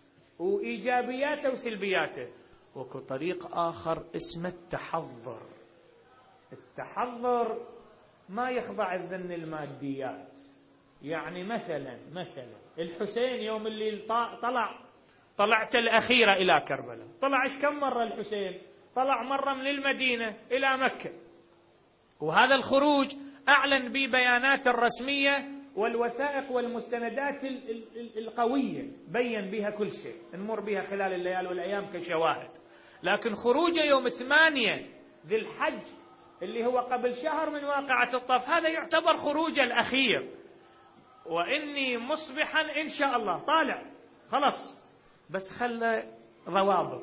وإيجابياته وسلبياته، وكو طريق آخر اسمه التحضر. التحضر ما يخضع الذن الماديات. يعني مثلا مثلا الحسين يوم اللي طلع طلعت الأخيرة إلى كربلاء، طلع إيش كم مرة الحسين؟ طلع مرة من المدينة إلى مكة، وهذا الخروج أعلن ببيانات الرسمية والوثائق والمستندات القوية، بين بها كل شيء نمر بها خلال الليالي والأيام كشواهد. لكن خروجه يوم ثمانية ذي الحج اللي هو قبل شهر من واقعة الطف، هذا يعتبر خروجه الأخير. وإني مصبحا إن شاء الله طالع خلاص، بس خلى ضوابط،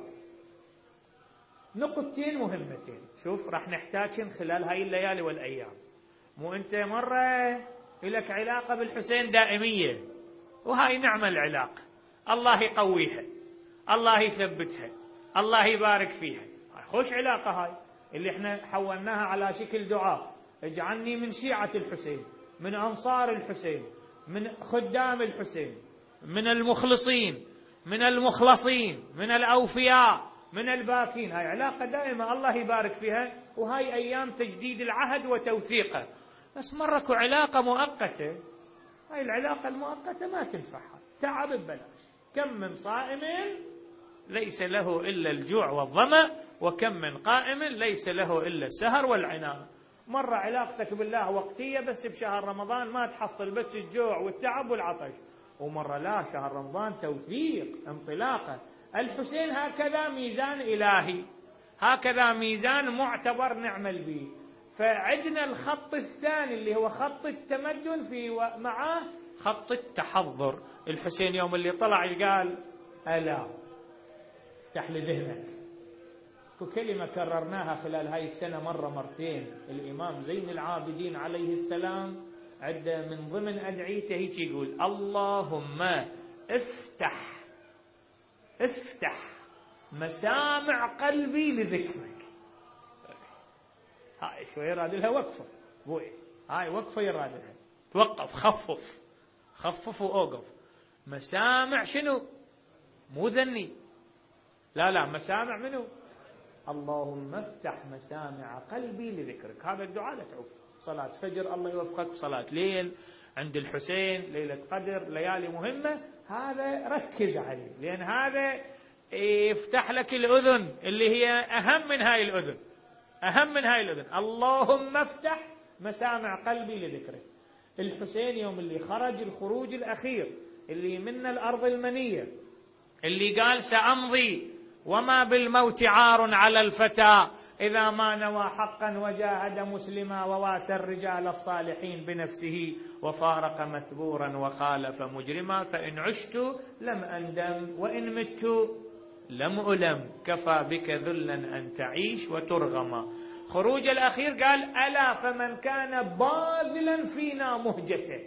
نقطتين مهمتين. شوف راح نحتاجن خلال هاي الليالي والأيام. مو أنت مرة لك علاقة بالحسين دائمية، وهاي نعمة العلاقة، الله يقويها، الله يثبتها، الله يبارك فيها، خوش علاقة هاي اللي احنا حولناها على شكل دعاء. اجعلني من شيعة الحسين، من أنصار الحسين، من خدام الحسين، من المخلصين، من المخلصين، من الأوفياء، من الباكين. هاي علاقة دائمة الله يبارك فيها، وهاي أيام تجديد العهد وتوثيقه. بس مركو علاقة مؤقتة، هاي العلاقة المؤقتة ما تنفعها، تعب ببلاش. كم من صائم ليس له إلا الجوع والظمأ، وكم من قائم ليس له إلا السهر والعناء. مرة علاقتك بالله وقتية بس بشهر رمضان ما تحصل بس الجوع والتعب والعطش، ومرة لا، شهر رمضان توثيق انطلاقة. الحسين هكذا ميزان إلهي، هكذا ميزان معتبر نعمل به. فعندنا الخط الثاني اللي هو خط التمدن، في معاه خط التحضر. الحسين يوم اللي طلع قال ألا افتح لي ذهنك. كلمة كررناها خلال هاي السنة مرة مرتين. الإمام زين العابدين عليه السلام عنده من ضمن أدعيته هيك يقول: اللهم افتح افتح مسامع قلبي لذكرك. هاي شوي يراد لها وقفة بوي، هاي وقفة يراد لها، توقف، خفف خفف وأوقف. مسامع شنو؟ مو ذني، لا لا، مسامع منو؟ اللهم افتح مسامع قلبي لذكرك. هذا الدعاء لا تعوف. صلاة فجر الله يوفقك، صلاة ليل عند الحسين، ليلة قدر، ليالي مهمة، هذا ركز عليه، لأن هذا يفتح لك الأذن اللي هي أهم من هاي الأذن، أهم من هاي الأذن. اللهم افتح مسامع قلبي لذكرك. الحسين يوم اللي خرج الخروج الأخير اللي من الأرض المنية، اللي قال سأمضي وما بالموت عار على الفتى إذا ما نوى حقا وجاهد مسلما وواسى الرجال الصالحين بنفسه وفارق مثبورا وخالف مجرما فإن عشت لم أندم وإن مت لم ألم كفى بك ذلا أن تعيش وترغما. خروج الأخير قال ألا فمن كان باذلا فينا مهجته،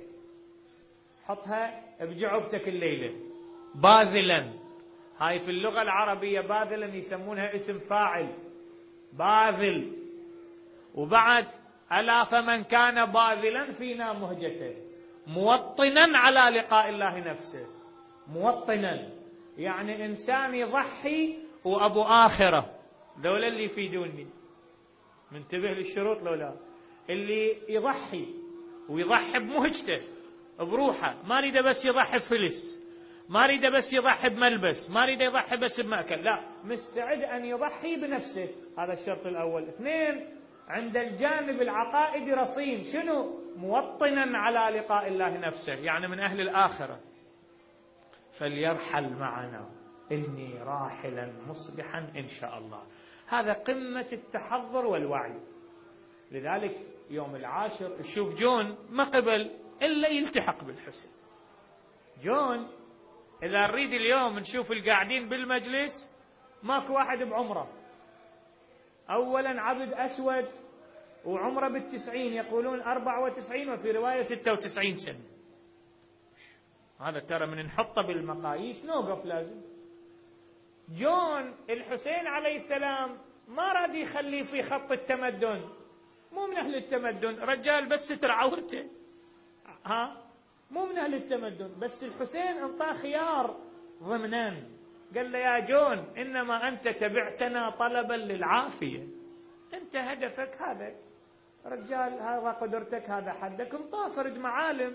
حطها بجعبتك الليلة. باذلا هاي في اللغة العربية باذلا يسمونها اسم فاعل، باذل. وبعد ألا فمن كان باذلا فينا مهجته، موطنا على لقاء الله نفسه. موطنا يعني إنسان يضحي وأبو آخرة، ذولا اللي يفيدوني. منتبه للشروط لولا اللي يضحي ويضحي بمهجته بروحه، ما ريده بس يضحي بفلس، ما ريده بس يضحي بملبس، ما ريده يضحي بس بمأكل، لا، مستعد أن يضحي بنفسه. هذا الشرط الأول. اثنين، عند الجانب العقائدي رصين. شنو؟ موطنا على لقاء الله نفسه، يعني من أهل الآخرة. فليرحل معنا إني راحلا مصبحا إن شاء الله. هذا قمة التحضر والوعي. لذلك يوم العاشر شوف جون ما قبل إلا يلتحق بالحسن. جون إذا نريد اليوم نشوف القاعدين بالمجلس ماكو واحد بعمره. أولا عبد أسود وعمره بالتسعين، يقولون أربعة وتسعين وفي رواية ستة وتسعين سنة. هذا ترى من نحطه بالمقاييس نوقف لازم. جون الحسين عليه السلام ما راد يخليه في خط التمدن، مو من أهل التمدن، رجال بس ستر عورته، ها مو من أهل التمدن، بس الحسين انطاه خيار ضمنا. قال له يا جون إنما أنت تبعتنا طلبا للعافية، أنت هدفك هذا، رجال هذا قدرتك، هذا حدك، انطاه فرد معالم.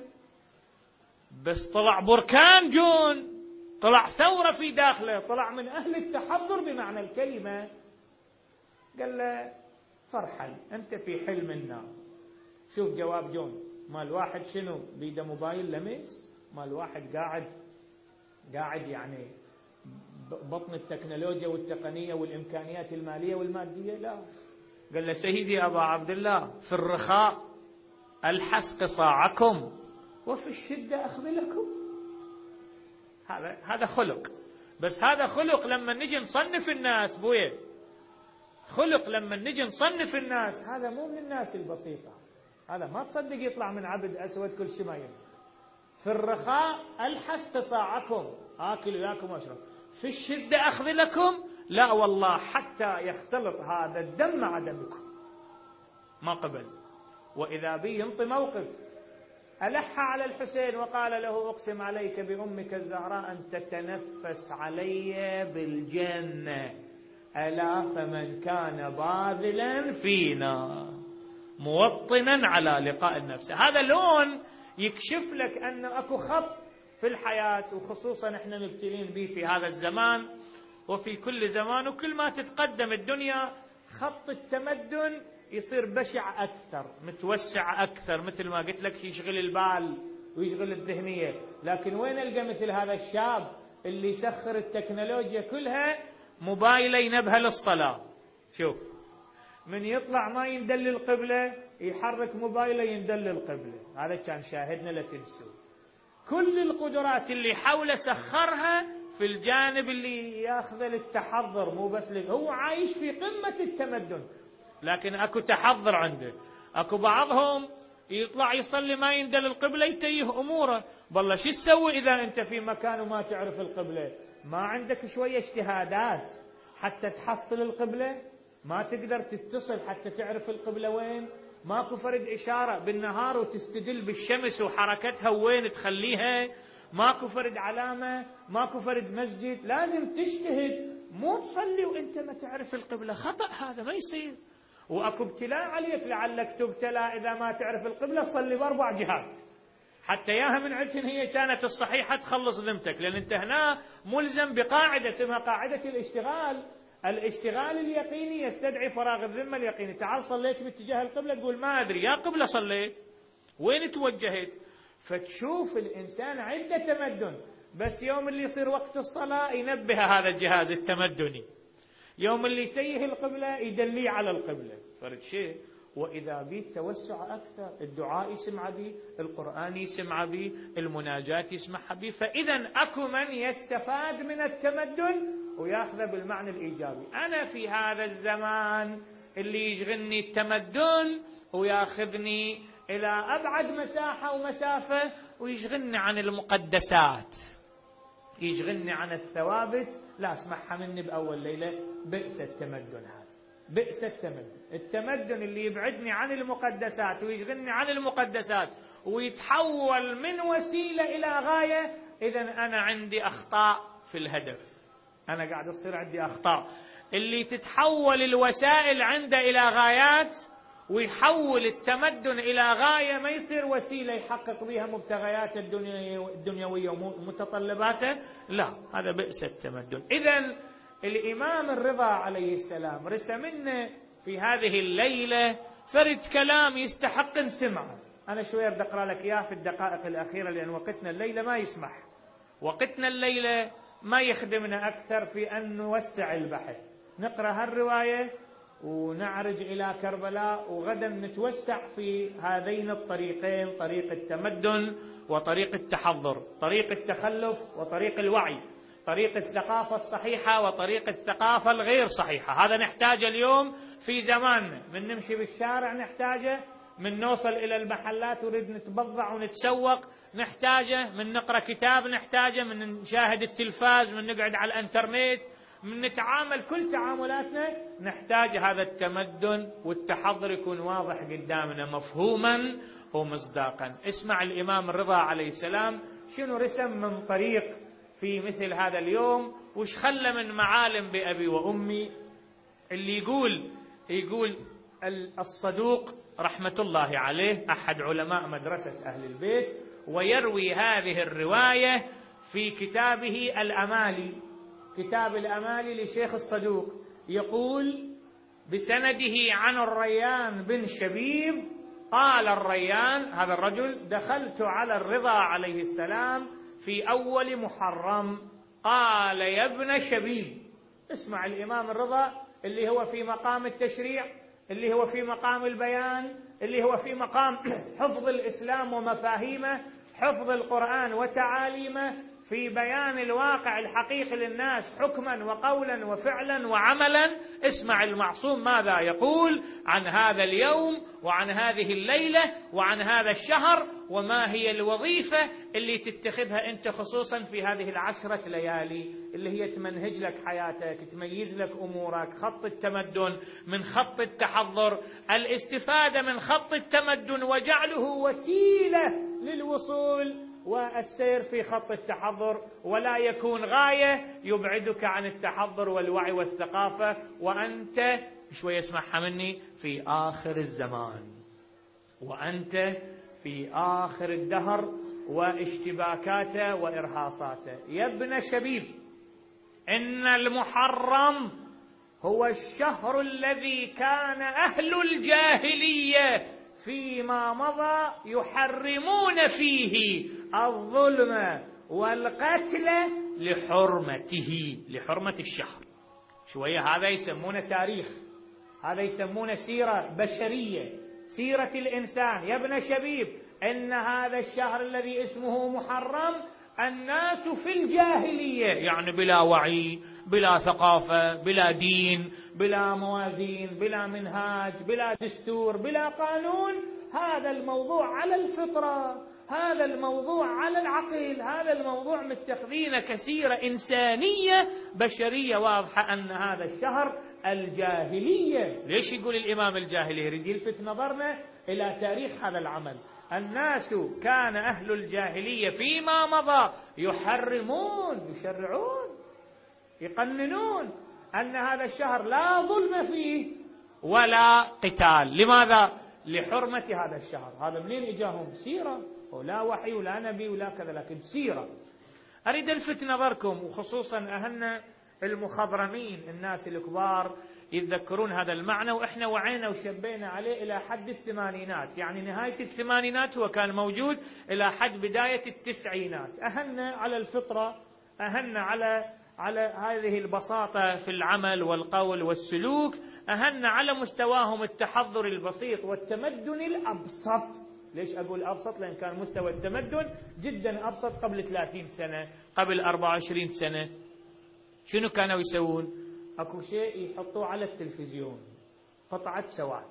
بس طلع بركان جون، طلع ثورة في داخله، طلع من أهل التحضر بمعنى الكلمة. قال له فرحا أنت في حلم النار. شوف جواب جون، مال واحد شنو بيده موبايل لمس، مال واحد قاعد قاعد يعني بطن التكنولوجيا والتقنية والإمكانيات المالية والمادية، لا. قال له سيدي أبا عبد الله في الرخاء ألحس قصاعكم وفي الشدة أخذلكم. هذا هذا خلق، بس هذا خلق لما نجي نصنف الناس بويه، خلق لما نجي نصنف الناس، هذا مو من الناس البسيطة، هذا ما تصدق يطلع من عبد أسود كل شيء ما ينفع. في الرخاء ألحس قصاعكم، آكل وياكم وأشرب، في الشدة أخذلكم، لا والله حتى يختلط هذا الدم مع دمكم. ما قبل. وإذا بي ينطي موقف، ألح على الحسين وقال له أقسم عليك بأمك الزهراء أن تتنفس علي بالجنة، ألا فمن كان باذلا فينا موطنا على لقاء النفس. هذا لون يكشف لك أن أكو خط في الحياة، وخصوصا احنا مبتلين به في هذا الزمان وفي كل زمان، وكل ما تتقدم الدنيا خط التمدن يصير بشع أكثر، متوسع أكثر، مثل ما قلت لك يشغل البال ويشغل الذهنية. لكن وين ألقى مثل هذا الشاب اللي يسخر التكنولوجيا كلها، موبايله ينبه للصلاة، شوف من يطلع ما يندل القبلة يحرك موبايله يندل القبلة. هذا كان شاهدنا لا تنسوا. كل القدرات اللي حوله سخرها في الجانب اللي ياخذ للتحضر، مو بس لك. هو عايش في قمة التمدن لكن اكو تحضر عنده. اكو بعضهم يطلع يصلي ما يندل القبلة يتيه اموره. والله شو تسوي اذا انت في مكان وما تعرف القبلة؟ ما عندك شوية اجتهادات حتى تحصل القبلة؟ ما تقدر تتصل حتى تعرف القبلة وين؟ ماكو فرد إشارة بالنهار وتستدل بالشمس وحركتها وين تخليها؟ ماكو فرد علامة، ماكو فرد مسجد. لازم تجتهد، مو تصلي وانت ما تعرف القبلة. خطأ هذا، ما يصير. واكو ابتلاء عليك، لعلك تبتلى اذا ما تعرف القبلة صلي باربع جهات حتى ياها من عندهن هي كانت الصحيحة تخلص ذمتك، لان انت هنا ملزم بقاعدة اسمها قاعدة الاشتغال. الاشتغال اليقيني يستدعي فراغ الذمة اليقيني. تعال صليت باتجاه القبلة تقول ما أدري، يا قبلة صليت وين توجهت؟ فتشوف الإنسان عنده تمدن، بس يوم اللي يصير وقت الصلاة ينبه هذا الجهاز التمدني، يوم اللي يتيه القبلة يدليه على القبلة، فرد شيء. وإذا بيت توسع أكثر، الدعاء يسمع به، القرآن يسمع به، المناجاة يسمعها به. فإذا أكو من يستفاد من التمدن ويأخذ بالمعنى الإيجابي. أنا في هذا الزمان اللي يشغلني التمدن ويأخذني إلى أبعد مساحة ومسافة ويشغلني عن المقدسات، يشغلني عن الثوابت، لا اسمعها مني بأول ليلة. بئس التمدن هذا، بئس التمدن. التمدن اللي يبعدني عن المقدسات ويشغلني عن المقدسات ويتحول من وسيلة إلى غاية. إذا أنا عندي أخطاء في الهدف، أنا قاعد يصير عندي أخطاء. اللي تتحول الوسائل عنده إلى غايات ويحول التمدن إلى غاية ما يصير وسيلة يحقق بها مبتغيات الدنيوية ومتطلباته، لا، هذا بئس التمدن. إذن الإمام الرضا عليه السلام رسم لنا في هذه الليلة فرد كلام يستحق نسمعه. أنا شوية بدي أقرأ لك إياه في الدقائق الأخيرة لأن وقتنا الليلة ما يسمح، وقتنا الليلة ما يخدمنا أكثر في أن نوسع البحث. نقرأ هالرواية ونعرج إلى كربلاء، وغدا نتوسع في هذين الطريقين، طريق التمدن وطريق التحضر، طريق التخلف وطريق الوعي، طريق الثقافة الصحيحة وطريق الثقافة الغير صحيحة. هذا نحتاجه اليوم في زماننا، من نمشي بالشارع نحتاجه، من نوصل إلى المحلات ونريد نتبضع ونتسوق نحتاجه، من نقرأ كتاب نحتاجه، من نشاهد التلفاز، من نقعد على الانترنت، من نتعامل كل تعاملاتنا نحتاج هذا التمدن والتحضر يكون واضح قدامنا مفهوما ومصداقا. اسمع الإمام الرضا عليه السلام شنو رسم من طريق في مثل هذا اليوم، وش خلى من معالم بأبي وأمي. اللي يقول يقول الصدوق رحمة الله عليه أحد علماء مدرسة أهل البيت، ويروي هذه الرواية في كتابه الأمالي، كتاب الأمالي لشيخ الصدوق، يقول بسنده عن الريان بن شبيب قال الريان، هذا الرجل، دخلت على الرضا عليه السلام في أول محرم، قال يا ابن شبيب. اسمع الإمام الرضا اللي هو في مقام التشريع، اللي هو في مقام البيان، اللي هو في مقام حفظ الإسلام ومفاهيمه، حفظ القرآن وتعاليمه، في بيان الواقع الحقيقي للناس حكما وقولا وفعلا وعملا. اسمع المعصوم ماذا يقول عن هذا اليوم وعن هذه الليلة وعن هذا الشهر، وما هي الوظيفة اللي تتخذها أنت خصوصا في هذه العشرة ليالي اللي هي تمنهج لك حياتك، تميز لك أمورك. خط التمدن من خط التحضر، الاستفادة من خط التمدن وجعله وسيلة للوصول والسير في خط التحضر، ولا يكون غاية يبعدك عن التحضر والوعي والثقافة، وأنت شوية اسمعها مني في آخر الزمان، وأنت في آخر الدهر واشتباكاته وإرهاصاته. يا ابن شبيب، إن المحرم هو الشهر الذي كان أهل الجاهلية فيما مضى يحرمون فيه الظلم والقتل لحرمته، لحرمة الشهر. شوية هذا يسمونه تاريخ، هذا يسمونه سيرة بشرية، سيرة الإنسان. يا ابن شبيب، إن هذا الشهر الذي اسمه محرم الناس في الجاهلية، يعني بلا وعي، بلا ثقافة، بلا دين، بلا موازين، بلا منهاج، بلا دستور، بلا قانون. هذا الموضوع على الفطرة، هذا الموضوع على العقل، هذا الموضوع متخذينه كسيرة إنسانية بشرية واضحة أن هذا الشهر الجاهلية. ليش يقول الإمام الجاهلية؟ يريد يلفت نظرنا إلى تاريخ هذا العمل. الناس كان أهل الجاهلية فيما مضى يحرمون، يشرعون، يقننون أن هذا الشهر لا ظلم فيه ولا قتال. لماذا؟ لحرمة هذا الشهر. هذا منين إجاهم؟ سيرة، ولا وحي ولا نبي ولا كذا، لكن سيرة. أريد ألفت نظركم وخصوصا أهلنا المخضرمين الناس الكبار يتذكرون هذا المعنى، وإحنا وعينا وشبينا عليه إلى حد الثمانينات، يعني نهاية الثمانينات هو كان موجود إلى حد بداية التسعينات. أهلنا على الفطرة، أهلنا على على هذه البساطة في العمل والقول والسلوك، أهلنا على مستواهم التحضر البسيط والتمدن الأبسط. ليش أقول أبسط؟ لأن كان مستوى التمدن جدا أبسط قبل ثلاثين سنة، قبل أربعة وعشرين سنة. شنو كانوا يسوون؟ أكو شيء يحطوه على التلفزيون، قطعة سواد،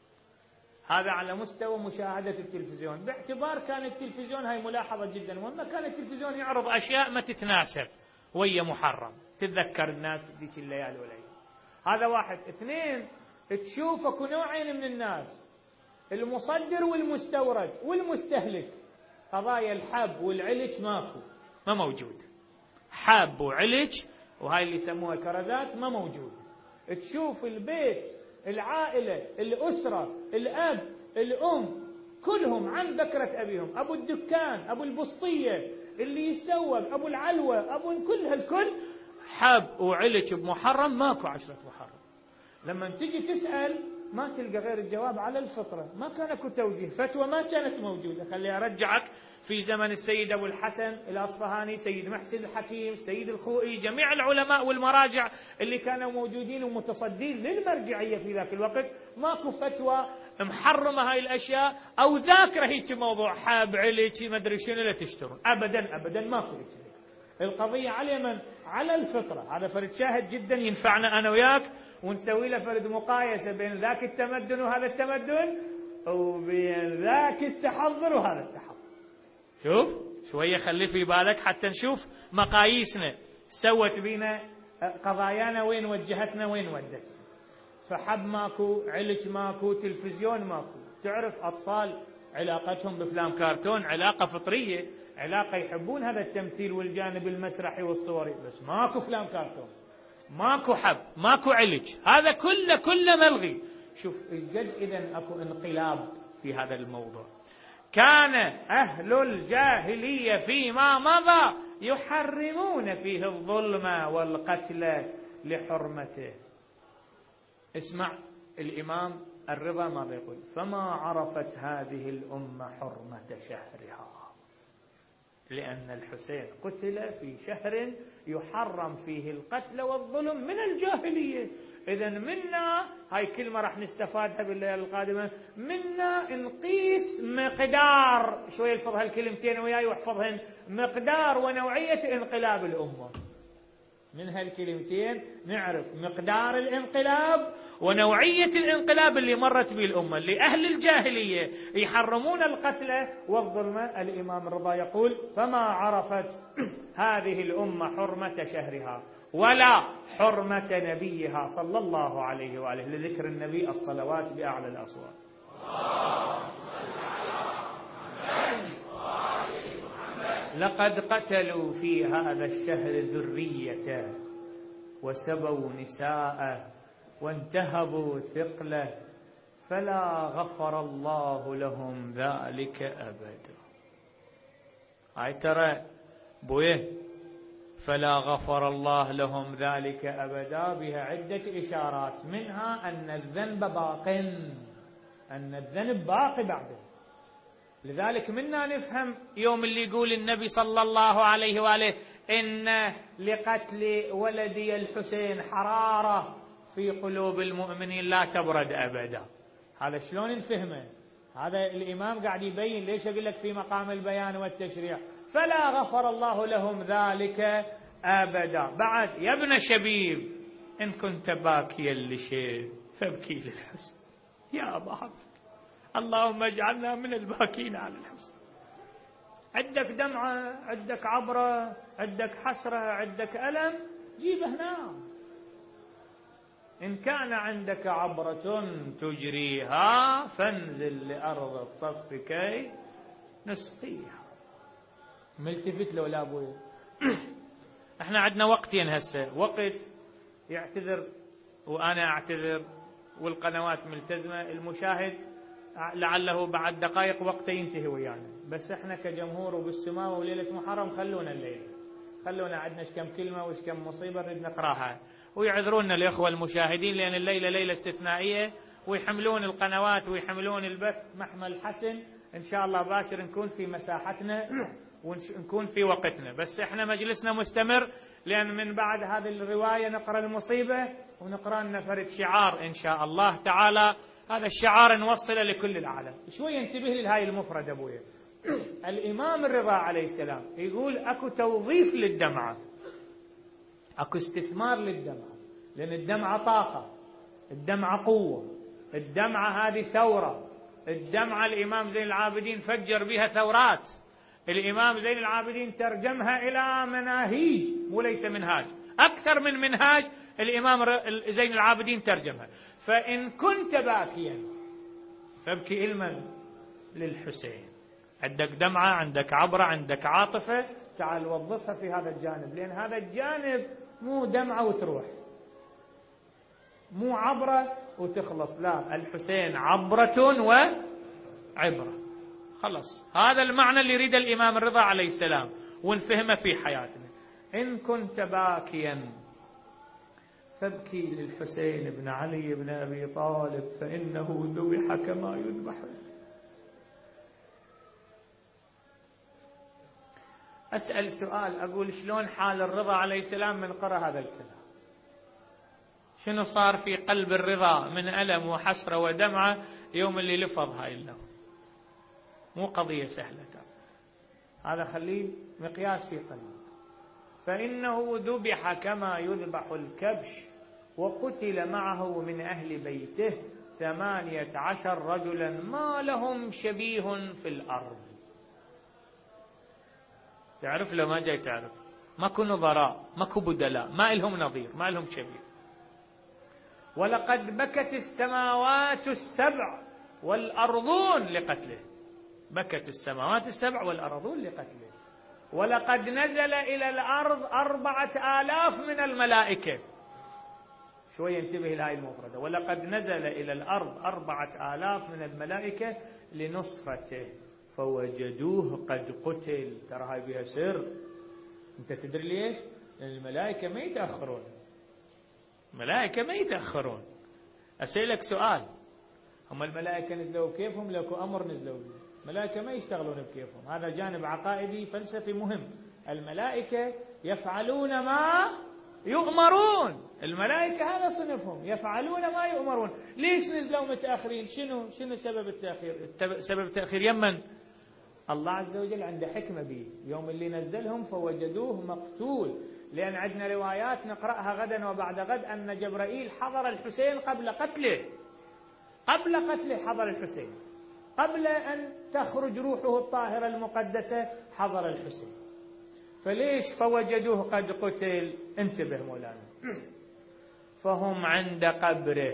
هذا على مستوى مشاهدة التلفزيون، باعتبار كان التلفزيون، هاي ملاحظة جدا مهمة، كان التلفزيون يعرض أشياء ما تتناسب ويا محرم، تتذكر الناس ذيك الليالي والأيام. هذا واحد. اثنين، تشوف اكو نوعين من الناس، المصدر والمستورد والمستهلك. قضايا الحب والعلج ماكو، ما موجود. حب وعلج وهاي اللي يسموها كرزات ما موجود. تشوف البيت، العائلة، الأسرة، الأب، الأم، كلهم عن بكرة أبيهم، أبو الدكان، أبو البسطية، اللي يسوق، أبو العلوة، أبو كل هالكل، حب وعلج بمحرم، ماكو عشرة محرم. لما تجي تسأل ما تلقى غير الجواب على الفطرة، ما كان اكو توجيه، فتوى ما كانت موجودة. خلي أرجعك في زمن السيد أبو الحسن الأصفهاني، سيد محسن الحكيم، سيد الخوئي، جميع العلماء والمراجع اللي كانوا موجودين ومتصدين للمرجعية في ذاك الوقت، ماكو فتوى محرمة هاي الأشياء أو ذاكرة هيك موضوع حاب عليك ما أدري شنو لا تشترون، أبدا أبدا ماكو هيك. القضية على من؟ على الفطرة. هذا فرد شاهد جدا ينفعنا أنا وياك، ونسوي له فرد مقايسة بين ذاك التمدن وهذا التمدن، وبين ذاك التحضر وهذا التحضر. شوف شوية، خلي في بالك حتى نشوف مقاييسنا سوت بينا قضايانا وين وجهتنا وين ودتنا. فحب ماكو، علج ماكو، تلفزيون ماكو. تعرف أطفال علاقتهم بأفلام كرتون علاقة فطرية، علاقة يحبون هذا التمثيل والجانب المسرحي والصوري، بس ماكو أفلام كرتون، ماكو حب، ماكو علج، هذا كله كله ملغي. شوف إيش قد إذن أكو انقلاب في هذا الموضوع. كان أهل الجاهلية فيما مضى يحرمون فيه الظلم والقتل لحرمته. اسمع الإمام الرضا ماذا يقول: فما عرفت هذه الأمة حرمة شهرها، لأن الحسين قتل في شهر يحرم فيه القتل والظلم من الجاهلية. إذن منا، هاي كلمة راح نستفادها بالليلة القادمة، منا نقيس مقدار، شوي الفظ هالكلمتين وياي واحفظهن، مقدار ونوعية انقلاب الأمة. من هالكلمتين نعرف مقدار الانقلاب ونوعية الانقلاب اللي مرت به الأمة. اللي أهل الجاهلية يحرمون القتل والظلم، الإمام الرضا يقول: فما عرفت هذه الأمة حرمة شهرها ولا حرمة نبيها صلى الله عليه وآله، لذكر النبي الصلوات بأعلى الأصوات. لقد قتلوا في هذا الشهر ذرية وسبوا نساءه وانتهبوا ثقله، فلا غفر الله لهم ذلك أبدا. هاي ترى بويه، فلا غفر الله لهم ذلك أبدا بها عدة إشارات، منها أن الذنب باق، أن الذنب باقي بعده. لذلك منا نفهم يوم اللي يقول النبي صلى الله عليه وآله: إن لقتل ولدي الحسين حرارة في قلوب المؤمنين لا تبرد أبدا. هذا شلون نفهمه؟ هذا الإمام قاعد يبين. ليش أقول لك في مقام البيان والتشريع فلا غفر الله لهم ذلك أبدا؟ بعد: يا ابن شبيب إن كنت باكيا لشيء فابكي للحسن يا أبا عبد، اللهم اجعلنا من الباكين على الحسن. عندك دمعة، عندك عبرة، عندك حسرة، عندك ألم، جيبه هنا. إن كان عندك عبرة تجريها فانزل لأرض الطف كي نسقيها. ملتفت له لا أبوي. احنا عندنا وقتين هسه، وقت يعتذر وأنا أعتذر والقنوات ملتزمة، المشاهد لعله بعد دقائق وقته ينتهي ويانا، بس احنا كجمهور وبالسماوة وليلة محرم خلونا الليلة، خلونا عندنا كم كلمة وش كم مصيبة نريد نقراها، ويعذروننا الإخوة المشاهدين لأن الليلة ليلة استثنائية، ويحملون القنوات ويحملون البث محمل حسن. إن شاء الله باكر نكون في مساحتنا ونكون في وقتنا، بس إحنا مجلسنا مستمر لأن من بعد هذه الرواية نقرأ المصيبة ونقرأ لنا فرد شعار إن شاء الله تعالى. هذا الشعار نوصله لكل العالم. شوي انتبه لهاي المفرد أبويا. الإمام الرضا عليه السلام يقول أكو توظيف للدمعة، أكو استثمار للدمعة، لأن الدمعة طاقة، الدمعة قوة، الدمعة هذه ثورة. الدمعة الإمام زين العابدين فجر بها ثورات، الإمام زين العابدين ترجمها إلى مناهيج وليس منهاج، أكثر من منهاج الإمام زين العابدين ترجمها. فإن كنت باكيا فابكي إلما للحسين. عندك دمعة، عندك عبرة، عندك عاطفة، تعال وظفها في هذا الجانب، لأن هذا الجانب مو دمعة وتروح، مو عبرة وتخلص، لا، الحسين عبرة وعبرة. خلص، هذا المعنى اللي يريد الإمام الرضا عليه السلام ونفهمه في حياتنا. إن كنت باكيا فابكي للحسين بن علي بن أبي طالب فإنه ذبح كما يذبح. أسأل سؤال، أقول شلون حال الرضا عليه السلام من قرأ هذا الكلام؟ شنو صار في قلب الرضا من ألم وحسرة ودمعة يوم اللي لفظ هاي اللفظ؟ مو قضية سهلة، هذا خليه مقياس في قلبه. فإنه ذبح كما يذبح الكبش وقتل معه من أهل بيته ثمانية عشر رجلا ما لهم شبيه في الأرض. تعرف لو ما جاي تعرف، ماكو نظراء، ماكو بدلاء، ما لهم نظير، ما لهم شبيه. ولقد بكت السماوات السبع والأرضون لقتله، بكت السماوات السبع والأرضون لقتله. ولقد نزل إلى الأرض أربعة آلاف من الملائكة. شوية انتبه لهذه المفردة، ولقد نزل إلى الأرض أربعة آلاف من الملائكة لنصرته فوجدوه قد قتل. ترى هاي بها سر، أنت تدري ليش؟ لأن الملائكة ما يتأخرون، الملائكة ما يتأخرون. أسألك سؤال، هم الملائكة نزلوا بكيفهم؟ لكو أمر نزلوا به، الملائكة ما يشتغلون بكيفهم. هذا جانب عقائدي فلسفي مهم. الملائكة يفعلون ما يؤمرون، الملائكة هذا صنفهم، يفعلون ما يؤمرون. ليش نزلوا متأخرين؟ شنو شنو سبب التأخير؟ سبب التأخير يمن الله عز وجل عنده حكمة به. يوم اللي نزلهم فوجدوه مقتول، لأن عندنا روايات نقرأها غدا وبعد غد أن جبرائيل حضر الحسين قبل قتله، قبل قتله حضر الحسين، قبل أن تخرج روحه الطاهرة المقدسة حضر الحسين. فليش فوجدوه قد قتل؟ انتبه مولانا. فهم عند قبره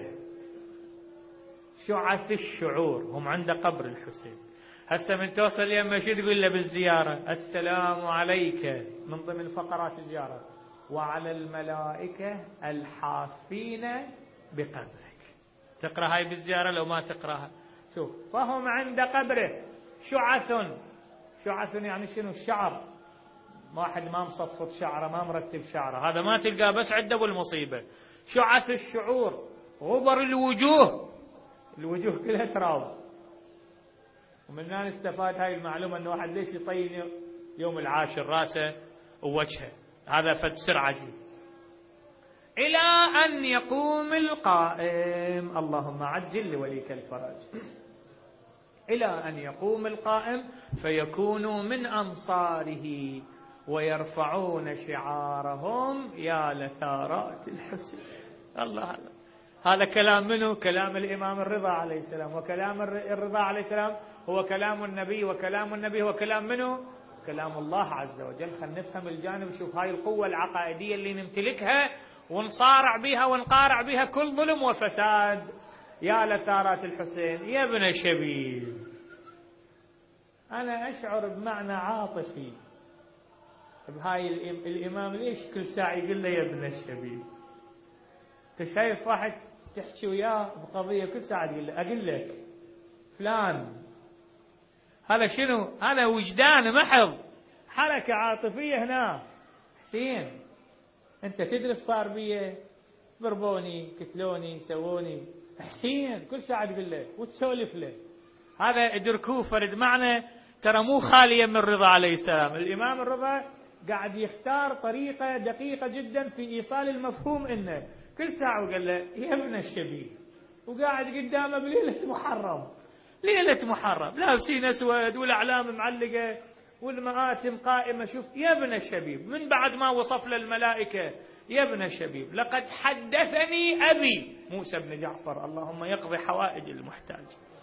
شعث الشعور، هم عند قبر الحسين. هسه من توصل يما شو تقول له بالزيارة؟ السلام عليك، من ضمن فقرات الزيارة، وعلى الملائكة الحافين بقبرك. تقرأ هاي بالزيارة لو ما تقرأها؟ شوف، فهم عند قبره شعث. شعث يعني شنو؟ الشعر، واحد ما مصفط شعره، ما مرتب شعره، هذا ما تلقاه بس عنده بالمصيبة. شعث الشعور، غبر الوجوه، الوجوه كلها تراب. ومن هنا نستفاد هاي المعلومة أن واحد ليش يطين يوم العاشر راسه ووجهه، هذا فد سر عجيب. إلى أن يقوم القائم، اللهم عجل لوليك الفرج. إلى أن يقوم القائم فيكونوا من أنصاره ويرفعون شعارهم يا لثارات الحسين. الله هذا هذا كلام منه؟ كلام الإمام الرضا عليه السلام. وكلام الرضا عليه السلام هو كلام النبي، وكلام النبي هو كلام منه؟ كلام الله عز وجل. خلينا نفهم الجانب، شوف هاي القوة العقائدية اللي نمتلكها ونصارع بها ونقارع بها كل ظلم وفساد. يا لثارات الحسين يا ابن الشبيب. أنا أشعر بمعنى عاطفي بهاي الإمام. ليش كل ساعة يقول له يا ابن الشبيب؟ أنت شايف واحد تحكي وياه بقضية كل ساعة تقول له أقول لك فلان، هذا شنو؟ هذا وجدان محض، حركة عاطفية هنا. حسين أنت تدري صار بيه، ضربوني كتلوني سووني، حسين كل ساعة تقول له وتسولف له. هذا ادركوه فرد معنى ترى مو خالية من الرضا عليه السلام. الإمام الرضا قاعد يختار طريقة دقيقة جدا في إيصال المفهوم، إنه كل ساعة وقال له يا ابن الشبيب، وقاعد قدامه بليلة محرم، ليلة محرم لابسين أسود والأعلام معلقة والمآتم قائمة، شوف يا ابن الشبيب، من بعد ما وصف للملائكة يا ابن الشبيب لقد حدثني أبي موسى بن جعفر، اللهم يقضي حوائج المحتاج،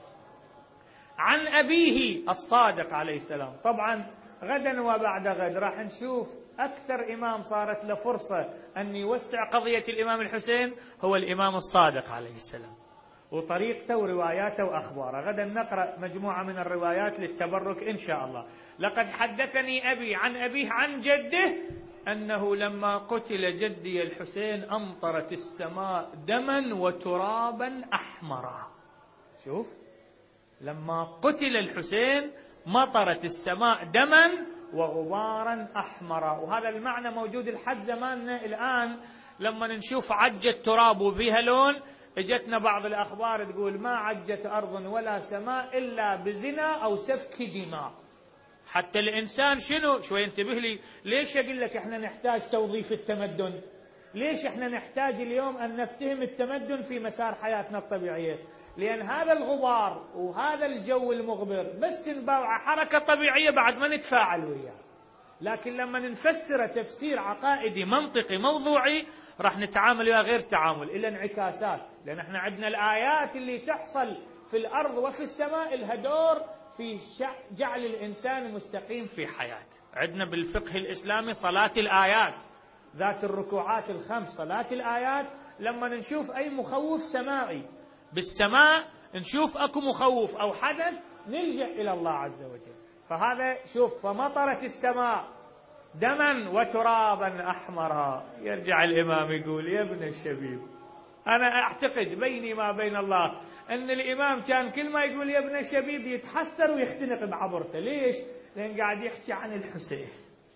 عن أبيه الصادق عليه السلام. طبعا غدا وبعد غد راح نشوف أكثر إمام صارت له فرصة أن يوسع قضية الإمام الحسين هو الإمام الصادق عليه السلام، وطريقته ورواياته وأخباره. غدا نقرأ مجموعة من الروايات للتبرك إن شاء الله. لقد حدثني أبي عن أبيه عن جده أنه لما قتل جدي الحسين أمطرت السماء دما وترابا أحمرا. شوف، لما قتل الحسين مطرت السماء دما وغبارا أحمرا، وهذا المعنى موجود لحد زماننا الآن. لما نشوف عجة تراب وبيها لون، اجتنا بعض الأخبار تقول ما عجت أرض ولا سماء إلا بزنا أو سفك دماء. حتى الإنسان شنو شوي انتبه لي، ليش أقول لك احنا نحتاج توظيف التمدن؟ ليش احنا نحتاج اليوم أن نفتهم التمدن في مسار حياتنا الطبيعية؟ لأن هذا الغبار وهذا الجو المغبر بس نباوع حركة طبيعية بعد ما نتفاعل وياه، لكن لما نفسر تفسير عقائدي منطقي موضوعي راح نتعامل وياه غير تعامل، إلا انعكاسات. لأن احنا عندنا الآيات اللي تحصل في الأرض وفي السماء لها دور في جعل الإنسان مستقيم في حياته. عندنا بالفقه الإسلامي صلاة الآيات ذات الركوعات الخمس، صلاة الآيات. لما نشوف أي مخوف سماعي بالسماء، نشوف أكو مخوف أو حدث، نلجأ إلى الله عز وجل. فهذا شوف، فمطرت السماء دما وترابا أحمرا. يرجع الإمام يقول يا ابن الشبيب، أنا أعتقد بيني ما بين الله أن الإمام كان كل ما يقول يا ابن الشبيب يتحسر ويختنق بعبرته. ليش؟ لأن قاعد يحكي عن الحسين.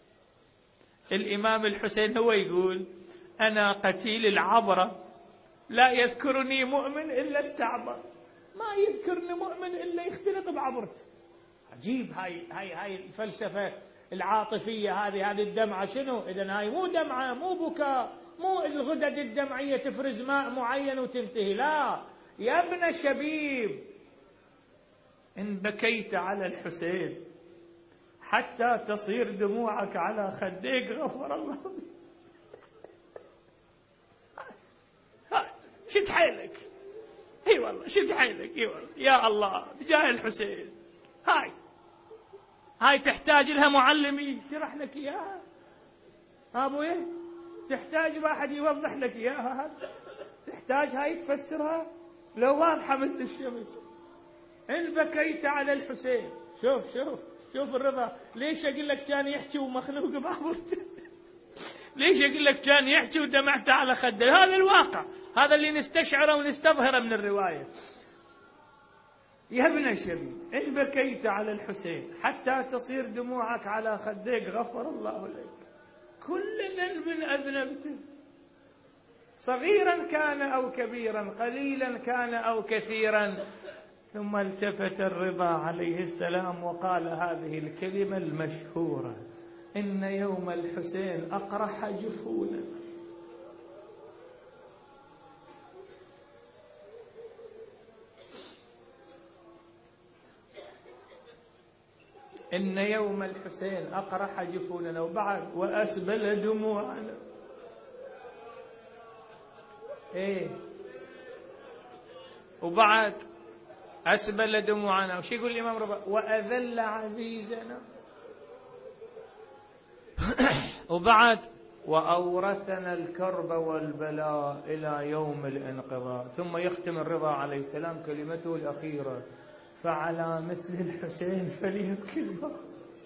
الإمام الحسين هو يقول أنا قتيل العبرة، لا يذكرني مؤمن إلا استعبر، ما يذكرني مؤمن إلا يختنق بعبرته. عجيب، هاي هاي هاي الفلسفة العاطفية هذه، هذه الدمعة شنو؟ إذن هاي مو دمعة، مو بكاء، مو الغدد الدمعية تفرز ماء معين وتنتهي، لا. يا ابن الشبيب، إن بكيت على الحسين حتى تصير دموعك على خديك غفر الله. شد حيلك، اي والله شد حيلك، اي والله يا الله بجاه الحسين. هاي هاي تحتاج لها معلمي يشرح لك اياها ابوي، تحتاج واحد يوضح لك اياها، تحتاج هاي تفسرها لو واضحه مثل الشمس. ان بكيت على الحسين، شوف شوف شوف الرضا. ليش اقول لك كان يحكي ومخنوق بعبرته؟ ليش اقول لك كان يحكي ودمعته على خده؟ هذا الواقع، هذا اللي نستشعره ونستظهره من الرواية. يا ابن الشبيب، إن بكيت على الحسين حتى تصير دموعك على خديك غفر الله لك كل ذنب أذنبته، صغيرا كان أو كبيرا، قليلا كان أو كثيرا. ثم التفت الرضا عليه السلام وقال هذه الكلمة المشهورة: إن يوم الحسين أقرح جفونا. إن يوم الحسين أقرح جفوننا، وبعد وأسبل دموعنا. إيه، وبعد أسبل دموعنا. وش يقول الإمام رضا؟ وأذل عزيزنا. وبعد وأورثنا الكرب والبلاء إلى يوم الانقضاء. ثم يختم الرضا عليه السلام كلمته الأخيرة: فعلى مثل الحسين فليبكي الباكون.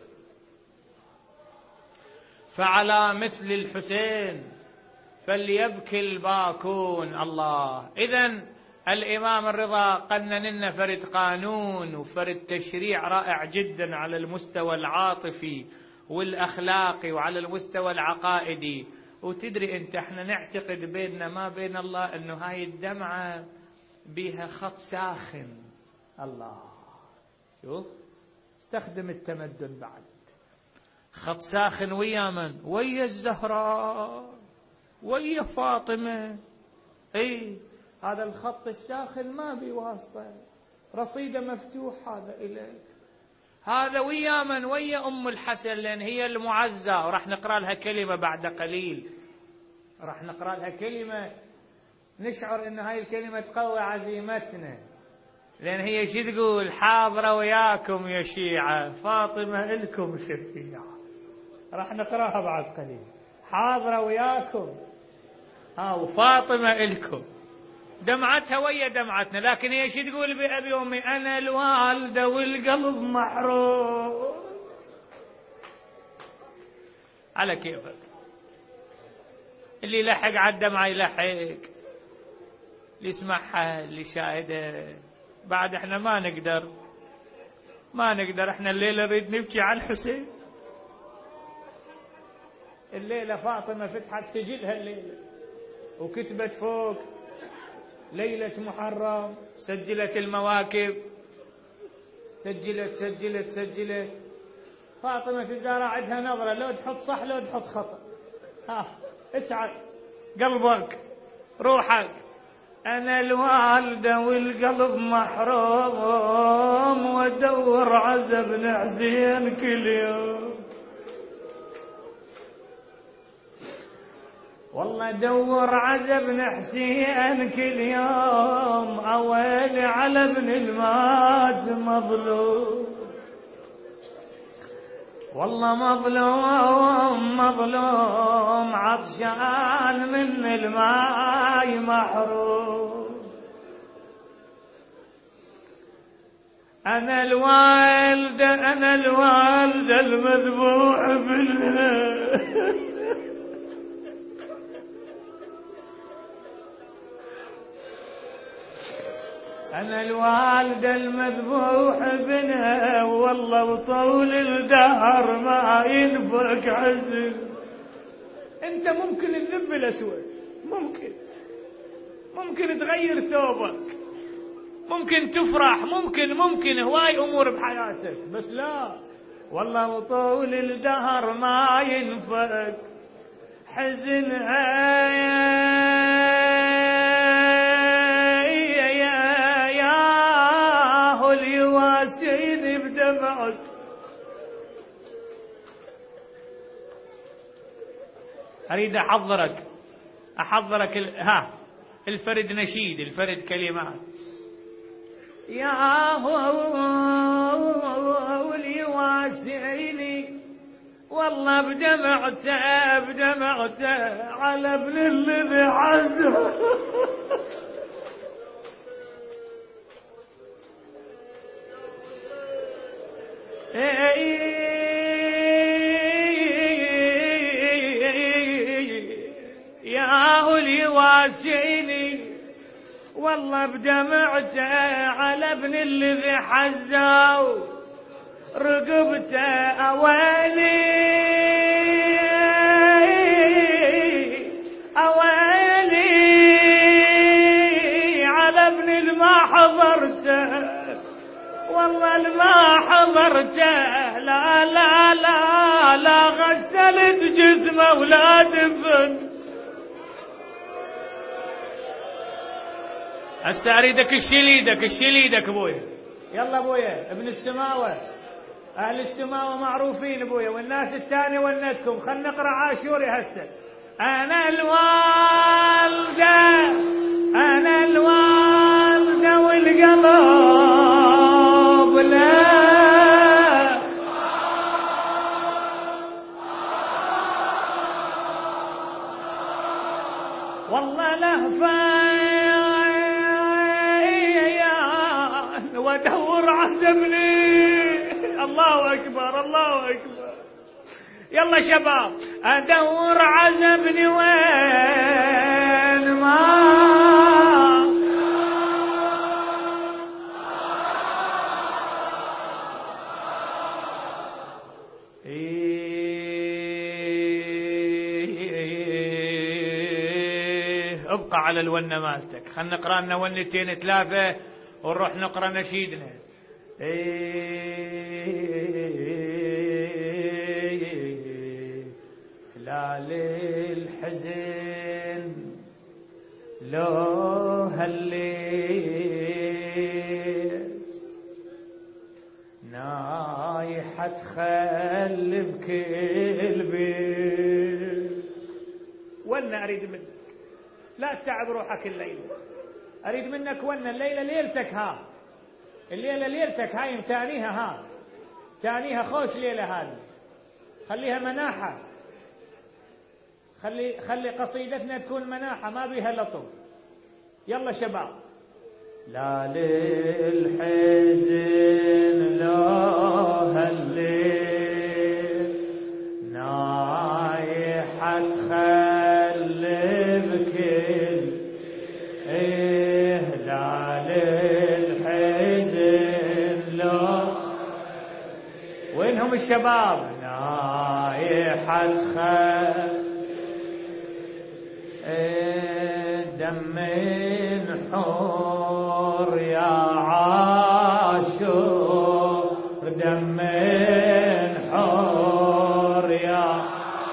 فعلى مثل الحسين فليبكي الباكون. الله. إذن الإمام الرضا قنن لنا فرد قانون وفرد تشريع رائع جدا على المستوى العاطفي والأخلاقي وعلى المستوى العقائدي. وتدري أنت احنا نعتقد بيننا ما بين الله أنه هاي الدمعة بها خط ساخن. الله، شوف استخدم التمدن بعد. خط ساخن ويا من؟ ويا الزهراء، ويا فاطمة. اي هذا الخط الساخن ما بواسطة، رصيده مفتوح هذا إليك. هذا ويا من؟ ويا أم الحسن، لأن هي المعزى، وراح نقرأ لها كلمة بعد قليل، راح نقرأ لها كلمة نشعر أن هاي الكلمة تقوي عزيمتنا، لأن هي شي تقول؟ حاضرة وياكم يا شيعة، فاطمة إلكم شفيعة. راح نقرأها بعد قليل، حاضرة وياكم ها وفاطمة إلكم. دمعتها ويا دمعتنا، لكن هي شي تقول بأبي وأمي؟ أنا الوالدة والقلب محروم. على كيفك، اللي يلحق على الدمعة يلحق، اللي يسمعها اللي شاهده. بعد احنا ما نقدر ما نقدر احنا الليلة نريد نبكي على الحسين. الليلة فاطمة فتحت سجلها الليلة وكتبت فوق ليلة محرم، سجلت المواكب، سجلت سجلت سجلت. فاطمة في الزهراء عندها نظرة، لو تحط صح لو تحط خطأ. ها اسعد قلبك روحك. أنا الوالدة والقلب محروم، وادور عزب بن حسين كل يوم. والله دور عزب بن حسين كل يوم، أويلي على ابن المات مظلوم. والله مظلوم مظلوم عطشان من الماء محروم. أنا الوالدة أنا الوالدة المذبوح بالله. أنا الوالدة المذبوح بنها، والله وطول الدهر ما ينفك حزن. أنت ممكن الذب الأسود، ممكن ممكن تغير ثوبك، ممكن تفرح، ممكن ممكن هواي أمور بحياتك، بس لا، والله وطول الدهر ما ينفك حزن. سيدي بدمعت أريد أحضرك أحضرك ال... ها الفرد نشيد، الفرد كلمات. يا هو اللي واسعني، والله بدمعته بدمعته على ابن الذي حزه. يا اللي واسعني، والله بدمعته على ابن الذي حزاو رقبته. أويلي أويلي على ابن الما حضرته، والله الما حضرته. لا لا لا لا غسلت جسمه ولا دفن. هسه اريدك اشيل ايدك اشيل ايدك ابويا. يلا ابويا ابن السماوه، اهل السماوه معروفين ابويا، والناس الثانيه ونتكم. خلنا نقرا عاشوري هسه. انا الوالده انا الوالده والقلب لا والله لهفه وادور عزمني. الله اكبر الله اكبر. يلا شباب ادور عزمني وين ما إيه ابقى على الونة مالتك. خلنا نقرأ لنا ونتين ثلاثة ونروح نقرأ نشيدنا. هلال الحزن لو هليت نايحة خل بكل بيت. ولنا أريد منك لا تتعب روحك الليلة، أريد منك ولنا الليلة ليلتك، ها الليلة ليلتك هاي متانيها، ها تانيها خوش ليلة هذه، خليها مناحة، خلي خلي قصيدتنا تكون مناحة ما بيها لطف. يلا شباب. لا للحزن لا هالليل نايحة خل بكل إيه لا للحزن لا. وينهم الشباب؟ نايحة خل دم حور يا عاشور دم حور يا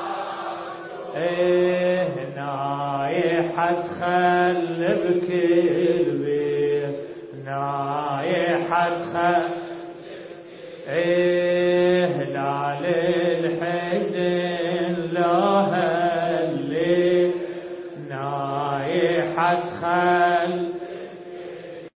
ايه نايحة خل بكل بيت نايحة خل ايه لا للحزن لا هالليل نايحة خل